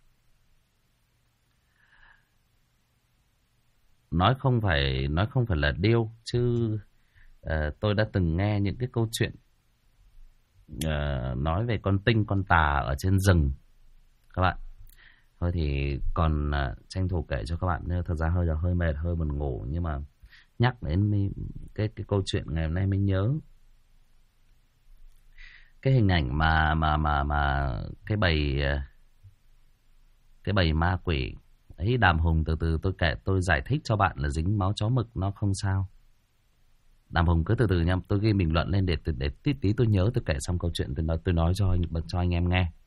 Nói không phải là điêu chứ tôi đã từng nghe những cái câu chuyện nói về con tinh con tà ở trên rừng các bạn. Thôi thì còn tranh thủ kể cho các bạn. Thật ra hơi mệt, hơi buồn ngủ, nhưng mà nhắc đến cái câu chuyện ngày hôm nay mới nhớ cái hình ảnh mà cái bầy ma quỷ ấy. Đàm Hùng từ từ tôi giải thích cho bạn là dính máu chó mực nó không sao. Đàm Hùng cứ từ từ nha, tôi ghi bình luận lên để tí tôi nhớ, tôi kể xong câu chuyện tôi nói cho anh em nghe.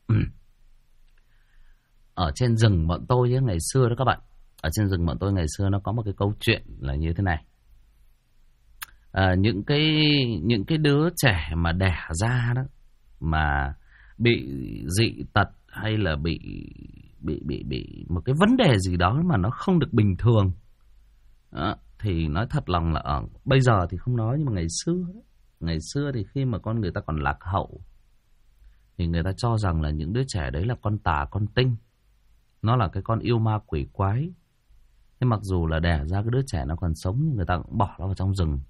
Ở trên rừng bọn tôi ngày xưa đó các bạn. Ở trên rừng bọn tôi ngày xưa nó có một cái câu chuyện là như thế này. Những cái đứa trẻ mà đẻ ra đó mà bị dị tật hay là bị một cái vấn đề gì đó mà nó không được bình thường đó, thì nói thật lòng là bây giờ thì không nói, nhưng mà ngày xưa thì khi mà con người ta còn lạc hậu thì người ta cho rằng là những đứa trẻ đấy là con tà con tinh, nó là cái con yêu ma quỷ quái. Thế mặc dù là đẻ ra cái đứa trẻ nó còn sống nhưng người ta cũng bỏ nó vào trong rừng.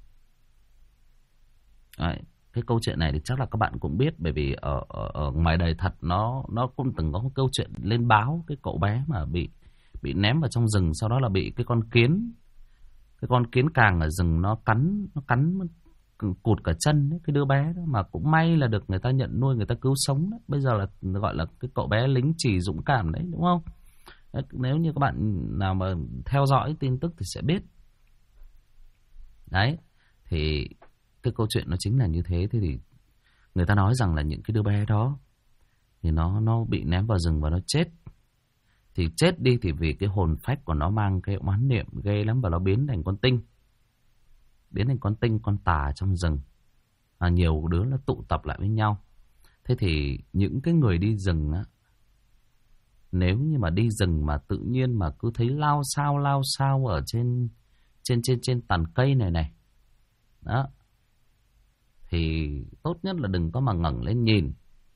Đấy, cái câu chuyện này thì chắc là các bạn cũng biết, bởi vì ở ngoài đời thật nó cũng từng có một câu chuyện lên báo cái cậu bé mà bị ném vào trong rừng, sau đó là bị cái con kiến càng ở rừng nó cắn cụt cả chân đấy, cái đứa bé đó. Mà cũng may là được người ta nhận nuôi, người ta cứu sống đấy. Bây giờ là gọi là cái cậu bé lính chì dũng cảm đấy, đúng không? Đấy, nếu như các bạn nào mà theo dõi tin tức thì sẽ biết. Đấy, thì cái câu chuyện nó chính là như thế. Thế thì người ta nói rằng là những cái đứa bé đó thì nó bị ném vào rừng và nó chết. Thì chết đi thì vì cái hồn phách của nó mang cái oán niệm ghê lắm, và nó biến thành con tinh. Biến thành con tinh, con tà trong rừng. Nhiều đứa là tụ tập lại với nhau. Thế thì những cái người đi rừng á, nếu như mà đi rừng mà tự nhiên mà cứ thấy lao sao ở trên tàn cây này đó, thì tốt nhất là đừng có mà ngẩng lên nhìn.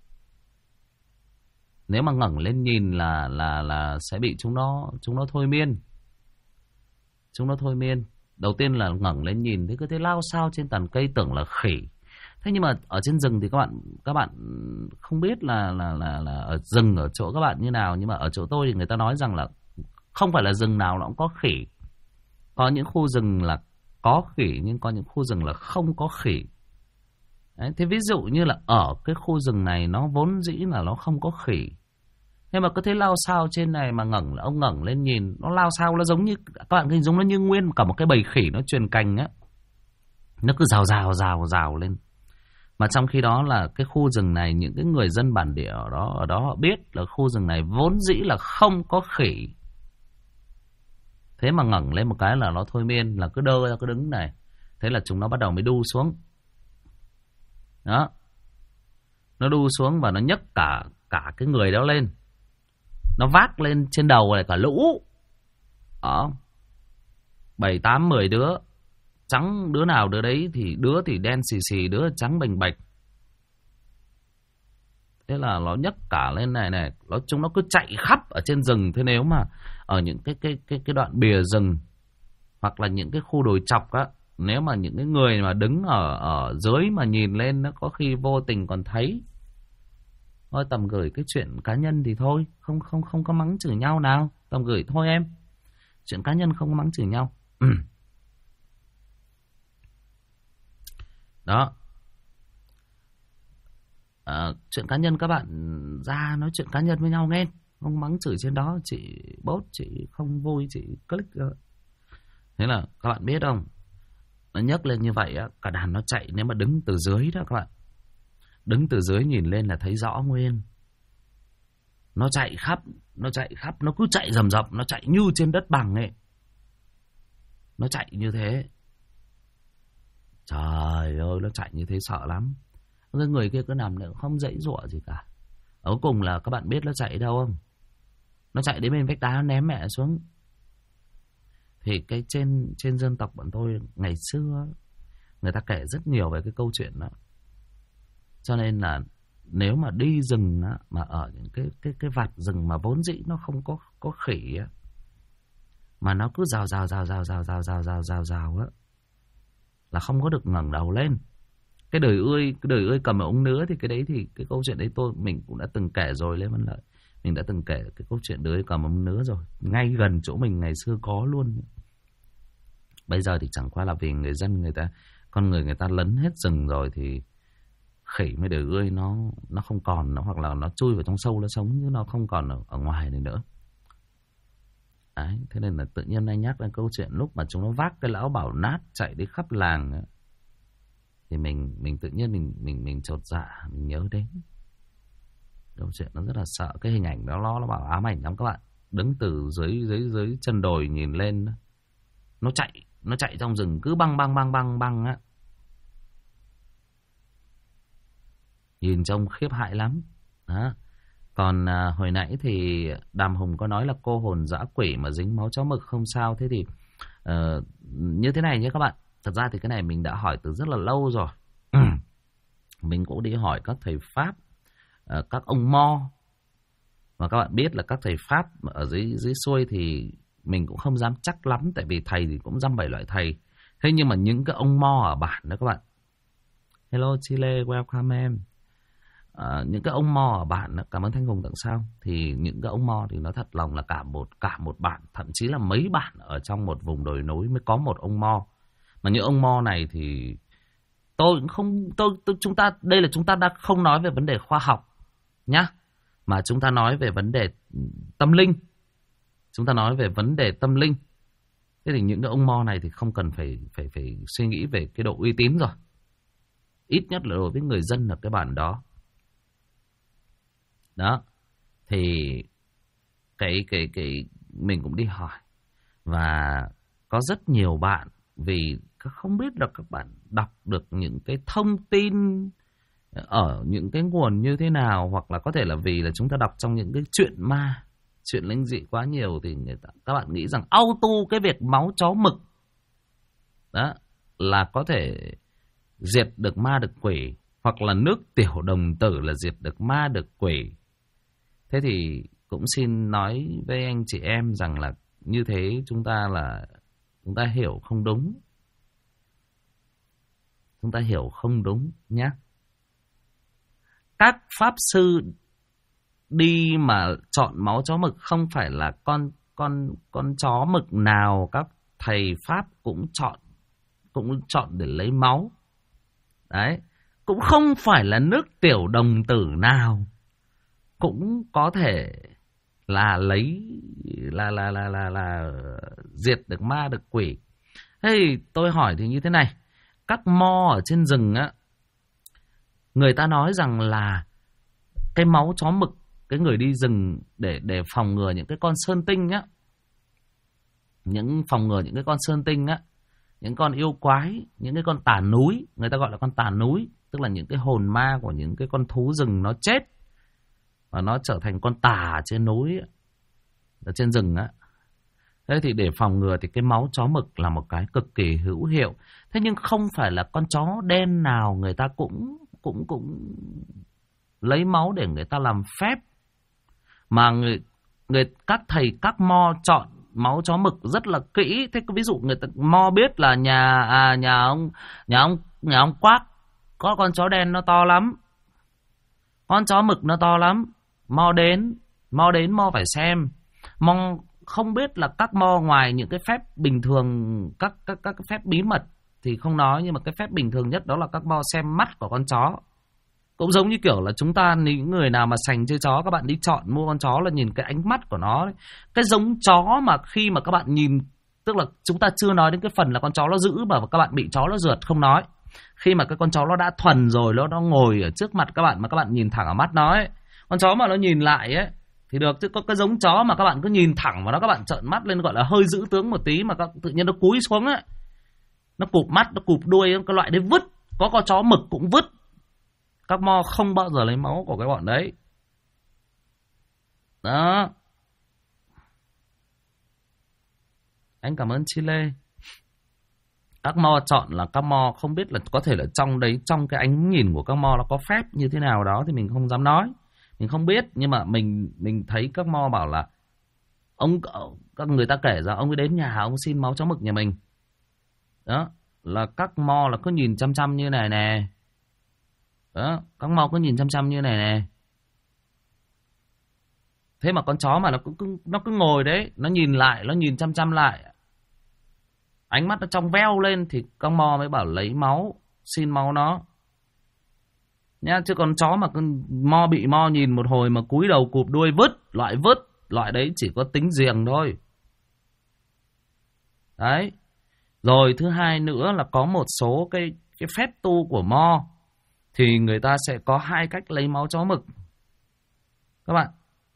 Nếu mà ngẩng lên nhìn là sẽ bị chúng nó thôi miên. Chúng nó thôi miên. Đầu tiên là ngẩng lên nhìn thì cứ thấy lao sao trên tàn cây tưởng là khỉ. Thế nhưng mà ở trên rừng thì các bạn không biết là ở rừng ở chỗ các bạn như nào, nhưng mà ở chỗ tôi thì người ta nói rằng là không phải là rừng nào nó cũng có khỉ. Có những khu rừng là có khỉ, nhưng có những khu rừng là không có khỉ. Đấy, thế ví dụ như là ở cái khu rừng này nó vốn dĩ là nó không có khỉ. Thế mà cứ thấy lao sao trên này mà ông ngẩng lên nhìn, nó lao sao, nó giống như các bạn hình dung nó như nguyên cả một cái bầy khỉ nó truyền cành á. Nó cứ rào lên. Mà trong khi đó là cái khu rừng này, những cái người dân bản địa ở đó họ biết là khu rừng này vốn dĩ là không có khỉ. Thế mà ngẩng lên một cái là nó thôi miên, là cứ đơ ra cứ đứng này. Thế là chúng nó bắt đầu mới đu xuống. Đó. Nó đu xuống và nó nhấc cả cái người đó lên. Nó vác lên trên đầu này cả lũ. Đó. 7, 8, 10 đứa. Trắng đứa nào đứa đấy, thì đứa thì đen xì, đứa trắng bềnh bạch. Thế là nó nhấc cả lên này. Chúng nó cứ chạy khắp ở trên rừng. Thế nếu mà ở những cái đoạn bìa rừng hoặc là những cái khu đồi chọc á, nếu mà những cái người mà đứng ở dưới mà nhìn lên, nó có khi vô tình còn thấy. Thôi tầm gửi cái chuyện cá nhân thì thôi, không có mắng chửi nhau nào. Tầm gửi thôi em. Chuyện cá nhân không có mắng chửi nhau. Đó. Chuyện cá nhân các bạn ra nói chuyện cá nhân với nhau nghe, không mắng chửi trên đó, chị bốt, chị không vui, chị click rồi. Thế là các bạn biết không, nó nhấc lên như vậy á, cả đàn nó chạy. Nếu mà đứng từ dưới đó các bạn, đứng từ dưới nhìn lên là thấy rõ nguyên. Nó chạy khắp, nó cứ chạy rầm rập, nó chạy như trên đất bằng ấy. Nó chạy như thế. Trời ơi, nó chạy như thế sợ lắm. Cái người kia cứ nằm nữa không dãy giụa gì cả. Ở cùng là các bạn biết nó chạy đâu không? Nó chạy đến bên vách đá, nó ném mẹ xuống. Thì cái trên dân tộc bọn tôi ngày xưa, người ta kể rất nhiều về cái câu chuyện đó. Cho nên là nếu mà đi rừng á, mà ở những cái vạt rừng mà vốn dĩ nó không có khỉ á, mà nó cứ rào á, là không có được ngẩng đầu lên. Cái đời ươi cầm ống nứa thì cái đấy thì cái câu chuyện đấy mình cũng đã từng kể rồi, Lê Văn Lợi. Mình đã từng kể cái câu chuyện đời cầm ống nứa rồi. Ngay gần chỗ mình ngày xưa có luôn. Bây giờ thì chẳng qua là vì con người người ta lấn hết rừng rồi thì khỉ mới đời ươi nó không còn nữa, hoặc là nó chui vào trong sâu nó sống, chứ nó không còn ở ngoài này nữa. Đấy, thế nên là tự nhiên anh nhắc đến câu chuyện lúc mà chúng nó vác cái lão bảo nát chạy đi khắp làng ấy, thì mình tự nhiên mình chột dạ, mình nhớ đến câu chuyện nó rất là sợ. Cái hình ảnh đó nó bảo ám ảnh lắm các bạn. Đứng từ dưới chân đồi nhìn lên, nó chạy trong rừng cứ băng á, nhìn trông khiếp hại lắm đó. Còn hồi nãy thì Đàm Hùng có nói là cô hồn dã quỷ mà dính máu chó mực không sao. Thế thì như thế này nhé các bạn. Thật ra thì cái này mình đã hỏi từ rất là lâu rồi. Mình cũng đi hỏi các thầy Pháp, các ông Mo. Và các bạn biết là các thầy Pháp ở dưới xuôi thì mình cũng không dám chắc lắm. Tại vì thầy thì cũng dăm bảy loại thầy. Thế nhưng mà những cái ông Mo ở bản đó các bạn. Hello Chile, welcome em. Những cái ông Mo ở bản, cảm ơn Thanh Hùng tặng sao. Thì những cái ông Mo thì nói thật lòng là cả một bản, thậm chí là mấy bản ở trong một vùng đồi núi mới có một ông Mo. Mà những ông Mo này thì chúng ta đã không nói về vấn đề khoa học nhá, mà chúng ta nói về vấn đề tâm linh. Chúng ta nói về vấn đề tâm linh. Thế thì những cái ông Mo này thì không cần phải suy nghĩ về cái độ uy tín rồi. Ít nhất là đối với người dân ở cái bản đó. Đó. Thì cái mình cũng đi hỏi. Và có rất nhiều bạn, vì không biết là các bạn đọc được những cái thông tin ở những cái nguồn như thế nào, hoặc là có thể là vì là chúng ta đọc trong những cái chuyện ma, chuyện linh dị quá nhiều, thì các bạn nghĩ rằng auto cái việc máu chó mực đó là có thể diệt được ma được quỷ, hoặc là nước tiểu đồng tử là diệt được ma được quỷ. Thế thì cũng xin nói với anh chị em rằng là như thế chúng ta hiểu không đúng. Chúng ta hiểu không đúng nhé. Các pháp sư đi mà chọn máu chó mực không phải là con chó mực nào các thầy Pháp cũng chọn để lấy máu. Đấy, cũng không phải là nước tiểu đồng tử nào cũng có thể là lấy là diệt được ma được quỷ. Thế thì tôi hỏi thì như thế này, các mo ở trên rừng á, người ta nói rằng là cái máu chó mực, cái người đi rừng để phòng ngừa những cái con sơn tinh á, phòng ngừa những cái con sơn tinh á, những con yêu quái, những cái con tà núi, người ta gọi là con tà núi, tức là những cái hồn ma của những cái con thú rừng nó chết và nó trở thành con tà trên núi, ở trên rừng á. Thế thì để phòng ngừa thì cái máu chó mực là một cái cực kỳ hữu hiệu. Thế nhưng không phải là con chó đen nào người ta cũng lấy máu để người ta làm phép, mà các thầy các mo chọn máu chó mực rất là kỹ. Thế ví dụ người ta mo biết là nhà ông Quác có con chó đen nó to lắm, con chó mực nó to lắm, mo đến mo phải xem. Mo không biết là các mo ngoài những cái phép bình thường, các phép bí mật thì không nói, nhưng mà cái phép bình thường nhất đó là các mo xem mắt của con chó. Cũng giống như kiểu là chúng ta, những người nào mà sành chơi chó, các bạn đi chọn mua con chó là nhìn cái ánh mắt của nó. Cái giống chó mà khi mà các bạn nhìn, tức là chúng ta chưa nói đến cái phần là con chó nó giữ mà các bạn bị chó nó rượt, không nói. Khi mà cái con chó nó đã thuần rồi, nó ngồi ở trước mặt các bạn mà các bạn nhìn thẳng ở mắt nó ấy. Con chó mà nó nhìn lại ấy thì được, chứ có cái giống chó mà các bạn cứ nhìn thẳng vào nó, các bạn trợn mắt lên, gọi là hơi dữ tướng một tí mà tự nhiên nó cúi xuống ấy, nó cụp mắt, nó cụp đuôi, cái loại đấy vứt. Có con chó mực cũng vứt. Các mo không bao giờ lấy máu của cái bọn đấy. Đó. Anh cảm ơn Chile. Các mo chọn là các mo không biết là có thể là trong đấy, trong cái ánh nhìn của các mo nó có phép như thế nào đó thì mình không dám nói, mình không biết. Nhưng mà mình thấy các mo bảo là các người ta kể ra ông ấy đến nhà ông xin máu chó mực nhà mình. Đó là các mo là cứ nhìn chăm chăm như này nè. Đó, các mo cứ nhìn chăm chăm như này nè. Thế mà con chó mà nó cứ ngồi đấy, nó nhìn lại, nó nhìn chăm chăm lại, ánh mắt nó trong veo lên thì các mo mới bảo lấy máu, xin máu nó nhá. Chứ còn chó mà bị mo nhìn một hồi mà cúi đầu cụp đuôi vứt, loại đấy chỉ có tính riềng thôi. Đấy. Rồi thứ hai nữa là có một số cái phép tu của mo thì người ta sẽ có hai cách lấy máu chó mực. Các bạn,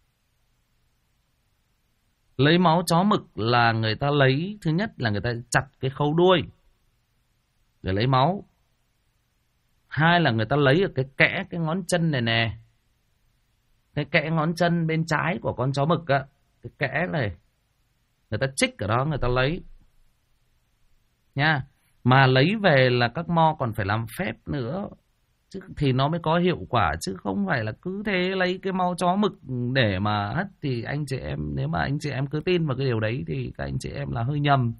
lấy máu chó mực là người ta lấy, thứ nhất là người ta chặt cái khâu đuôi để lấy máu. Hai là người ta lấy ở cái kẽ cái ngón chân này nè, cái kẽ ngón chân bên trái của con chó mực á, cái kẽ này người ta chích ở đó, người ta lấy nha. Mà lấy về là các mo còn phải làm phép nữa chứ thì nó mới có hiệu quả, chứ không phải là cứ thế lấy cái máu chó mực để mà hất. Thì anh chị em, nếu mà anh chị em cứ tin vào cái điều đấy thì các anh chị em là hơi nhầm.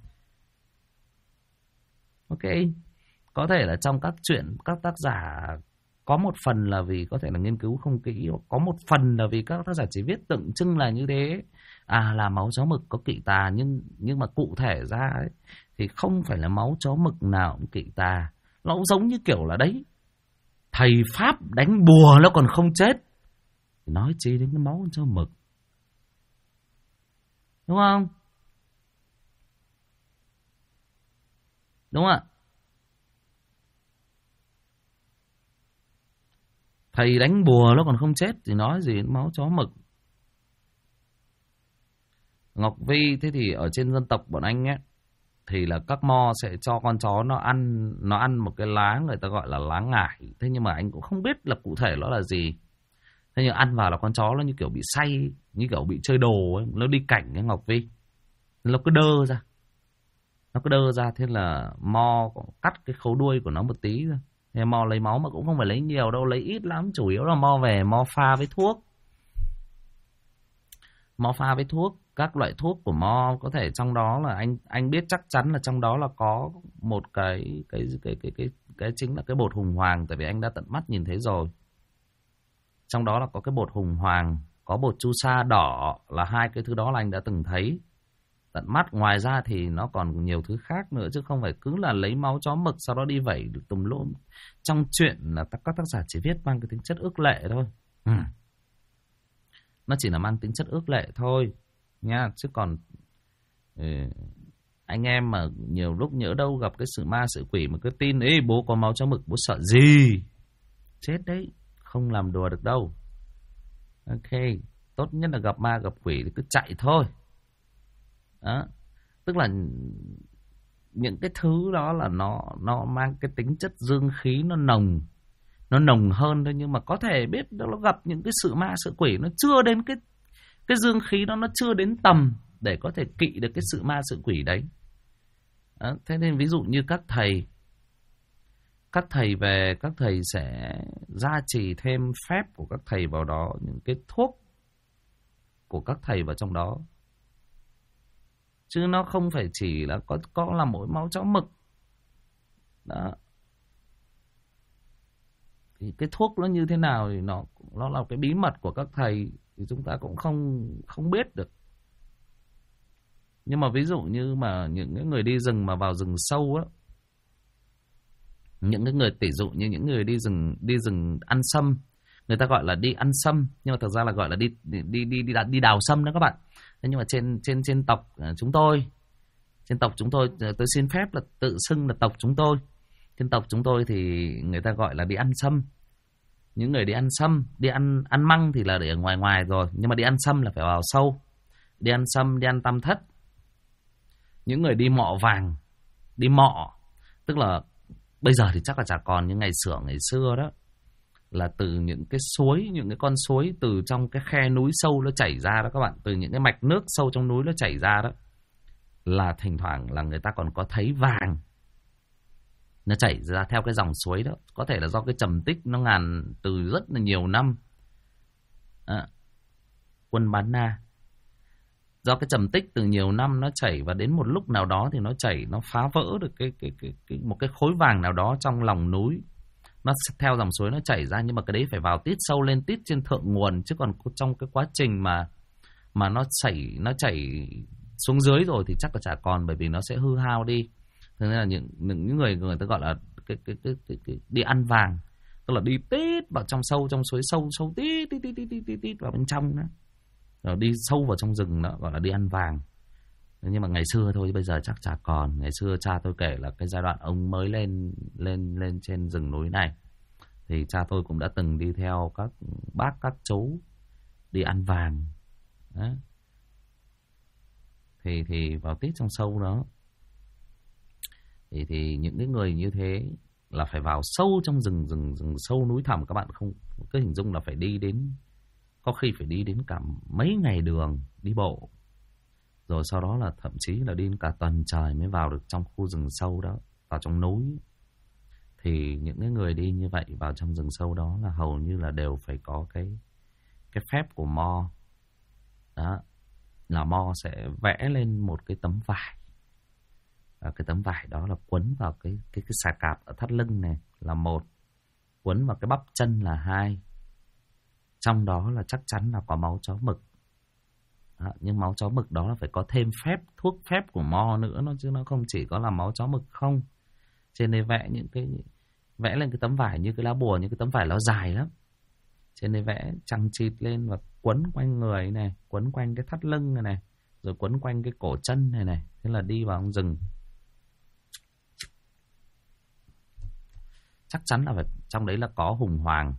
Ok, có thể là trong các chuyện các tác giả có một phần là vì có thể là nghiên cứu không kỹ, hoặc có một phần là vì các tác giả chỉ viết tượng trưng là như thế, là máu chó mực có kỵ tà, nhưng mà cụ thể ra ấy, thì không phải là máu chó mực nào cũng kỵ tà. Nó cũng giống như kiểu là đấy, thầy Pháp đánh bùa nó còn không chết, nói chi đến cái máu chó mực, đúng không? Đúng ạ. Thầy đánh bùa nó còn không chết thì nói gì đến máu chó mực. Ngọc Vi, thế thì ở trên dân tộc bọn anh ấy thì là các mo sẽ cho con chó nó ăn một cái lá người ta gọi là lá ngải. Thế nhưng mà anh cũng không biết là cụ thể nó là gì. Thế nhưng ăn vào là con chó nó như kiểu bị say, như kiểu bị chơi đồ ấy, nó đi cảnh cái Ngọc Vi. Nó cứ đơ ra. Thế là mo cắt cái khấu đuôi của nó một tí ra. Thế mo lấy máu mà cũng không phải lấy nhiều đâu, lấy ít lắm, chủ yếu là mo về mo pha với thuốc. Mo pha với thuốc, các loại thuốc của mo có thể trong đó là anh biết chắc chắn là trong đó là có một cái chính là cái bột hùng hoàng, tại vì anh đã tận mắt nhìn thấy rồi. Trong đó là có cái bột hùng hoàng, có bột chu sa đỏ, là hai cái thứ đó là anh đã từng thấy tận mắt. Ngoài ra thì nó còn nhiều thứ khác nữa, chứ không phải cứ là lấy máu chó mực sau đó đi vẩy được tùm lum. Trong chuyện là các tác giả chỉ viết mang cái tính chất ước lệ thôi. Nó chỉ là mang tính chất ước lệ thôi nha. Chứ còn anh em mà nhiều lúc nhỡ đâu gặp cái sự ma sự quỷ mà cứ tin ấy bố có máu chó mực, bố sợ gì? Chết đấy, không làm đùa được đâu. Ok, tốt nhất là gặp ma gặp quỷ thì cứ chạy thôi. Đó, tức là những cái thứ đó là nó mang cái tính chất dương khí, nó nồng hơn thôi. Nhưng mà có thể biết nó gặp những cái sự ma sự quỷ, nó chưa đến cái dương khí đó, nó chưa đến tầm để có thể kỵ được cái sự ma sự quỷ đấy. Đó, thế nên ví dụ như các thầy về, các thầy sẽ gia trì thêm phép của các thầy vào đó, những cái thuốc của các thầy vào trong đó. Chứ nó không phải chỉ là có là mỗi máu chó mực. Đó. Thì cái thuốc nó như thế nào thì nó là cái bí mật của các thầy, thì chúng ta cũng không biết được. Nhưng mà ví dụ như mà những cái người đi rừng mà vào rừng sâu á, Những cái người tỷ dụ như những người đi rừng ăn sâm, người ta gọi là đi ăn sâm, nhưng mà thực ra là gọi là đi đào sâm đó các bạn. Thế nhưng mà trên tộc chúng tôi xin phép là tự xưng là tộc chúng tôi. Trên tộc chúng tôi thì người ta gọi là đi ăn sâm. Những người đi ăn sâm, đi ăn măng thì là để ở ngoài ngoài rồi, nhưng mà đi ăn sâm là phải vào sâu. Đi ăn sâm, đi ăn tam thất. Những người đi mọ vàng, đi mọ, tức là bây giờ thì chắc là chả còn như ngày xưa đó, là từ những cái suối, những cái con suối từ trong cái khe núi sâu nó chảy ra đó các bạn, từ những cái mạch nước sâu trong núi nó chảy ra đó, là thỉnh thoảng là người ta còn có thấy vàng nó chảy ra theo cái dòng suối đó. Có thể là do cái trầm tích nó ngàn từ rất là nhiều năm. Quân Bán Na, do cái trầm tích từ nhiều năm nó chảy, và đến một lúc nào đó thì nó chảy, nó phá vỡ được một cái khối vàng nào đó trong lòng núi. Nó theo dòng suối nó chảy ra, nhưng mà cái đấy phải vào tít sâu lên, tít trên thượng nguồn, chứ còn trong cái quá trình mà nó chảy xuống dưới rồi thì chắc là chả còn, bởi vì nó sẽ hư hao đi. Thế nên là những người ta gọi là cái đi ăn vàng, tức là đi tít vào trong suối sâu tít vào bên trong đó, rồi đi sâu vào trong rừng đó, gọi là đi ăn vàng. Nhưng mà ngày xưa thôi, bây giờ chắc chả còn. Ngày xưa cha tôi kể là cái giai đoạn ông mới lên trên rừng núi này, thì cha tôi cũng đã từng đi theo các bác các chú đi ăn vàng đó. Thì vào tít trong sâu đó, thì những cái người như thế là phải vào sâu trong rừng sâu núi thẳm. Các bạn không cứ hình dung là phải đi đến, có khi phải đi đến cả mấy ngày đường đi bộ, rồi sau đó là thậm chí là đi cả tuần trời mới vào được trong khu rừng sâu đó, vào trong núi. Thì những cái người đi như vậy vào trong rừng sâu đó là hầu như là đều phải có cái phép của Mo đó, là Mo sẽ vẽ lên một cái tấm vải, và cái tấm vải đó là quấn vào cái xà cạp ở thắt lưng này là một, quấn vào cái bắp chân là hai. Trong đó là chắc chắn là có máu chó mực. Đó, nhưng máu chó mực đó là phải có thêm thuốc phép của Mo nữa, chứ nó không chỉ có là máu chó mực không. Trên đây vẽ lên cái tấm vải như cái lá bùa, như cái tấm vải nó dài lắm. Trên đây vẽ chằng chịt lên và quấn quanh người này, quấn quanh cái thắt lưng này, rồi quấn quanh cái cổ chân này. Thế là đi vào trong rừng. Chắc chắn là phải, trong đấy là có hùng hoàng.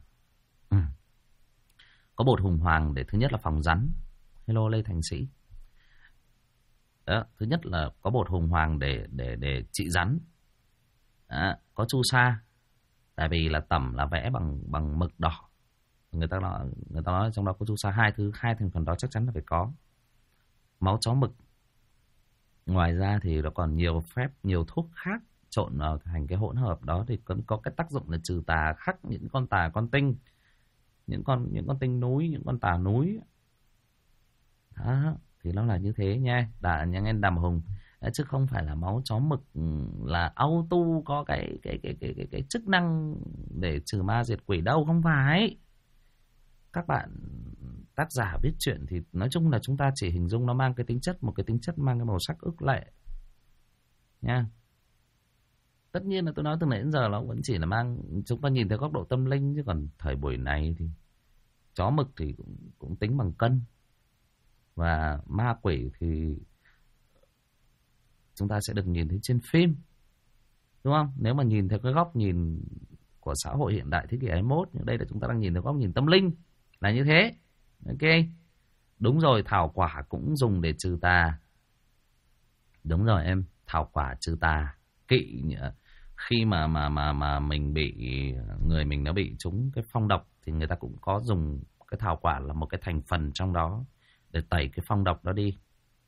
Có bột hùng hoàng để thứ nhất là phòng rắn. Hello Lê Thành Sĩ. Đó, thứ nhất là có bột hùng hoàng để trị rắn. Đó, có chu sa, tại vì là tẩm là vẽ bằng mực đỏ. Người ta nói trong đó có chu sa, hai thành phần đó chắc chắn là phải có. Máu chó mực. Ngoài ra thì nó còn nhiều nhiều thuốc khác trộn thành cái hỗn hợp đó, thì có cái tác dụng là trừ tà, khắc những con tà con tinh, những con tinh núi, những con tà núi. Đó, thì nó là như thế nha. Nhà anh Đàm Hùng, chứ không phải là máu chó mực là auto có cái chức năng để trừ ma diệt quỷ đâu, không phải. Các bạn tác giả viết chuyện thì nói chung là chúng ta chỉ hình dung nó mang cái tính chất, một cái tính chất mang cái màu sắc ức lệ nha. Tất nhiên là tôi nói từ nãy đến giờ nó vẫn chỉ là mang, chúng ta nhìn theo góc độ tâm linh, chứ còn thời buổi này thì chó mực thì cũng tính bằng cân, và ma quỷ thì chúng ta sẽ được nhìn thấy trên phim, đúng không? Nếu mà nhìn theo cái góc nhìn của xã hội hiện đại thế kỷ 21, nhưng đây là chúng ta đang nhìn theo góc nhìn tâm linh, là như thế. Ok, đúng rồi, thảo quả cũng dùng để trừ tà. Đúng rồi em, thảo quả trừ tà. Kỵ khi mà mình bị, người mình nó bị trúng cái phong độc thì người ta cũng có dùng cái thảo quả là một cái thành phần trong đó để tẩy cái phong độc đó đi.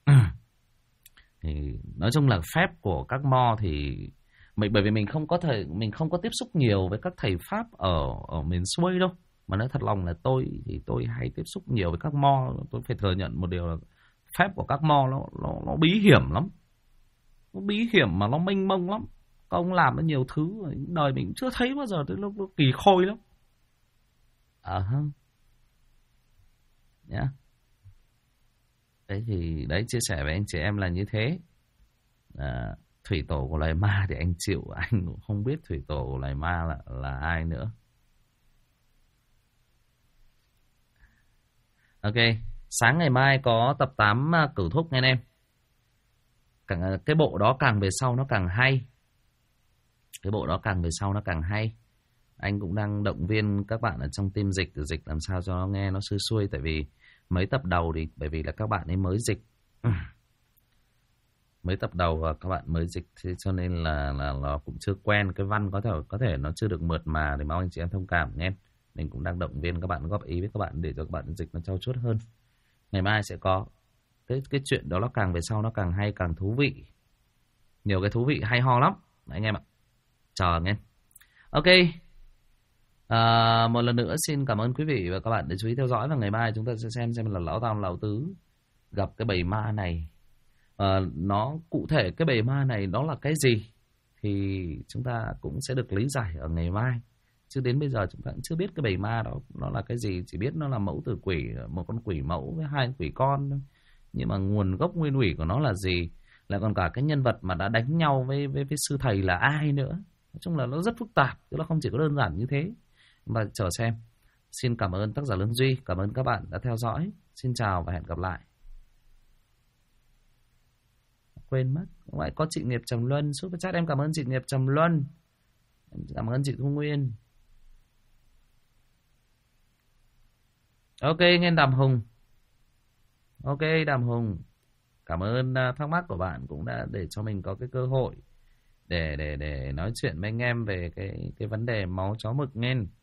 Thì nói chung là phép của các Mo thì bởi vì mình không có tiếp xúc nhiều với các thầy pháp ở miền xuôi đâu, mà nói thật lòng là tôi hay tiếp xúc nhiều với các Mo. Tôi phải thừa nhận một điều là phép của các Mo nó bí hiểm lắm, nó bí hiểm mà nó mênh mông lắm. Các ông làm nó nhiều thứ đời mình chưa thấy bao giờ, nó kỳ khôi lắm. Yeah. Đấy thì đấy, chia sẻ với anh chị em là như thế. Thủy tổ của loài ma thì anh chịu, anh cũng không biết thủy tổ của loài ma là ai nữa. Ok, sáng ngày mai có tập 8 Cửu Thúc nghe anh em. Cái bộ đó càng về sau nó càng hay. Cái bộ đó càng về sau nó càng hay. Anh cũng đang động viên các bạn ở trong team dịch làm sao cho nó nghe nó xuôi xuôi. Tại vì mấy tập đầu thì bởi vì là các bạn ấy mới dịch. Mấy tập đầu các bạn mới dịch thế cho nên là nó cũng chưa quen. Cái văn có thể nó chưa được mượt mà, thì mong anh chị em thông cảm nghe. Mình cũng đang động viên các bạn, góp ý với các bạn để cho các bạn dịch nó trau chuốt hơn. Ngày mai sẽ có cái chuyện đó, nó càng về sau nó càng hay, càng thú vị. Nhiều cái thú vị hay ho lắm anh em ạ. Chờ nghe. Ok, một lần nữa xin cảm ơn quý vị và các bạn đã chú ý theo dõi. Và ngày mai chúng ta sẽ xem là Lão Tam Lão Tứ gặp cái bầy ma này, nó cụ thể cái bầy ma này nó là cái gì thì chúng ta cũng sẽ được lý giải ở ngày mai. Chứ đến bây giờ chúng ta cũng chưa biết cái bầy ma đó nó là cái gì, chỉ biết nó là mẫu tử quỷ, một con quỷ mẫu với 2 quỷ con thôi. Nhưng mà nguồn gốc nguyên ủy của nó là gì, lại còn cả cái nhân vật mà đã đánh nhau với sư thầy là ai nữa. Nói chung là nó rất phức tạp, chứ nó không chỉ có đơn giản như thế. Và chờ xem. Xin cảm ơn tác giả Lương Duy, cảm ơn các bạn đã theo dõi. Xin chào và hẹn gặp lại. Quên mất, ngoại có chị Nghiệp Trầm Luân super chat, em cảm ơn chị Nghiệp Trầm Luân, em cảm ơn chị Thu Nguyên. Ok, nghe Đàm Hùng. Ok, Đàm Hùng, cảm ơn thắc mắc của bạn cũng đã để cho mình có cái cơ hội để nói chuyện với anh em về cái vấn đề máu chó mực nghe.